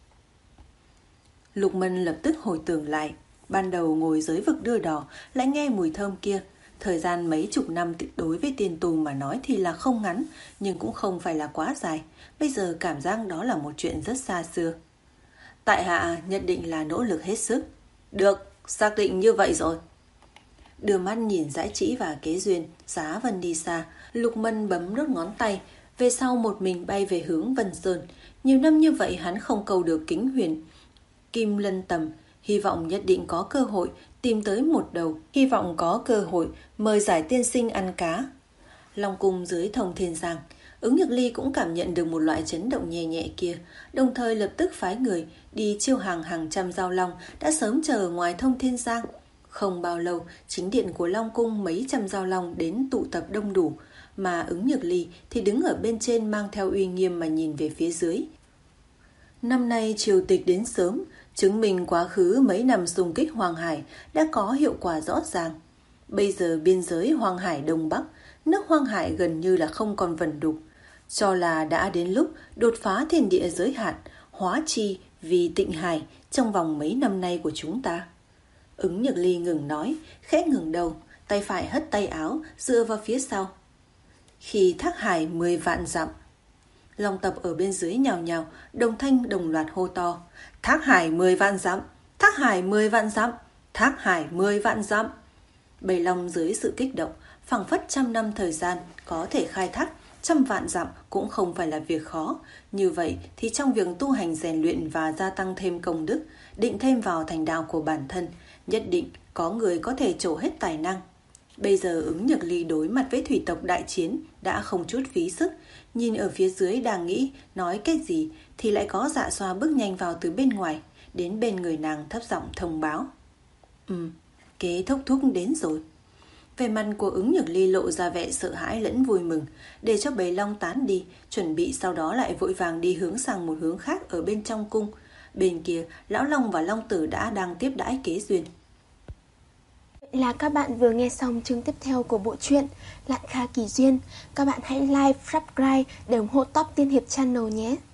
Lục Mân lập tức hồi tưởng lại, ban đầu ngồi dưới vực đưa đò, lại nghe mùi thơm kia. Thời gian mấy chục năm đối với tiền tù mà nói thì là không ngắn, nhưng cũng không phải là quá dài. Bây giờ cảm giác đó là một chuyện rất xa xưa. Tại hạ nhất định là nỗ lực hết sức. Được, xác định như vậy rồi. Đưa mắt nhìn Dãi Trĩ và Kế Duyên, Giá Vân đi xa, Lục Mân bấm đốt ngón tay, về sau một mình bay về hướng Vân Sơn. Nhiều năm như vậy hắn không cầu được Kính Huyền Kim Lân Tầm, hy vọng nhất định có cơ hội tìm tới một đầu, hy vọng có cơ hội mời Giải tiên sinh ăn cá. Long cung dưới Thông Thiên Giang, Ứng Nhược Ly cũng cảm nhận được một loại chấn động nhẹ nhẹ kia, đồng thời lập tức phái người đi chiêu hàng hàng trăm dao long đã sớm chờ ngoài Thông Thiên Giang. Không bao lâu, chính điện của Long cung mấy trăm dao long đến tụ tập đông đủ, mà Ứng Nhược Ly thì đứng ở bên trên mang theo uy nghiêm mà nhìn về phía dưới. Năm nay triều tịch đến sớm, chứng minh quá khứ mấy năm xung kích Hoàng Hải đã có hiệu quả rõ ràng. Bây giờ biên giới Hoàng Hải Đông Bắc, nước Hoàng Hải gần như là không còn vần đục, cho là đã đến lúc đột phá thiên địa giới hạn, hóa chi vì Tịnh Hải trong vòng mấy năm nay của chúng ta. Ứng Nhược Ly ngừng nói, khẽ ngừng đầu, tay phải hất tay áo, dựa vào phía sau. khi thác hải mười vạn dặm. Long tộc ở bên dưới nhào nhào, đồng thanh đồng loạt hô to: Thác hải mười vạn dặm, thác hải mười vạn dặm, thác hải mười vạn dặm. Bầy long dưới sự kích động, phảng phất trăm năm thời gian có thể khai thác trăm vạn dặm cũng không phải là việc khó. Như vậy thì trong việc tu hành rèn luyện và gia tăng thêm công đức, định thêm vào thành đạo của bản thân, nhất định có người có thể trổ hết tài năng. Bây giờ Ứng Nhược Ly đối mặt với thủy tộc đại chiến đã không chút phí sức, nhìn ở phía dưới đang nghĩ nói cái gì thì lại có Dạ Xoa bước nhanh vào từ bên ngoài, đến bên người nàng thấp giọng thông báo: Ừ, kế thúc thúc đến rồi. Về mặt của Ứng Nhược Ly lộ ra vẻ sợ hãi lẫn vui mừng, để cho bầy long tán đi, chuẩn bị sau đó lại vội vàng đi hướng sang một hướng khác ở bên trong cung. Bên kia, Lão Long và Long Tử đã đang tiếp đãi Kế Duyên. Vậy là các bạn vừa nghe xong chương tiếp theo của bộ truyện Lạn Kha Kỳ Duyên. Các bạn hãy like, subscribe để ủng hộ Top Tiên Hiệp Channel nhé.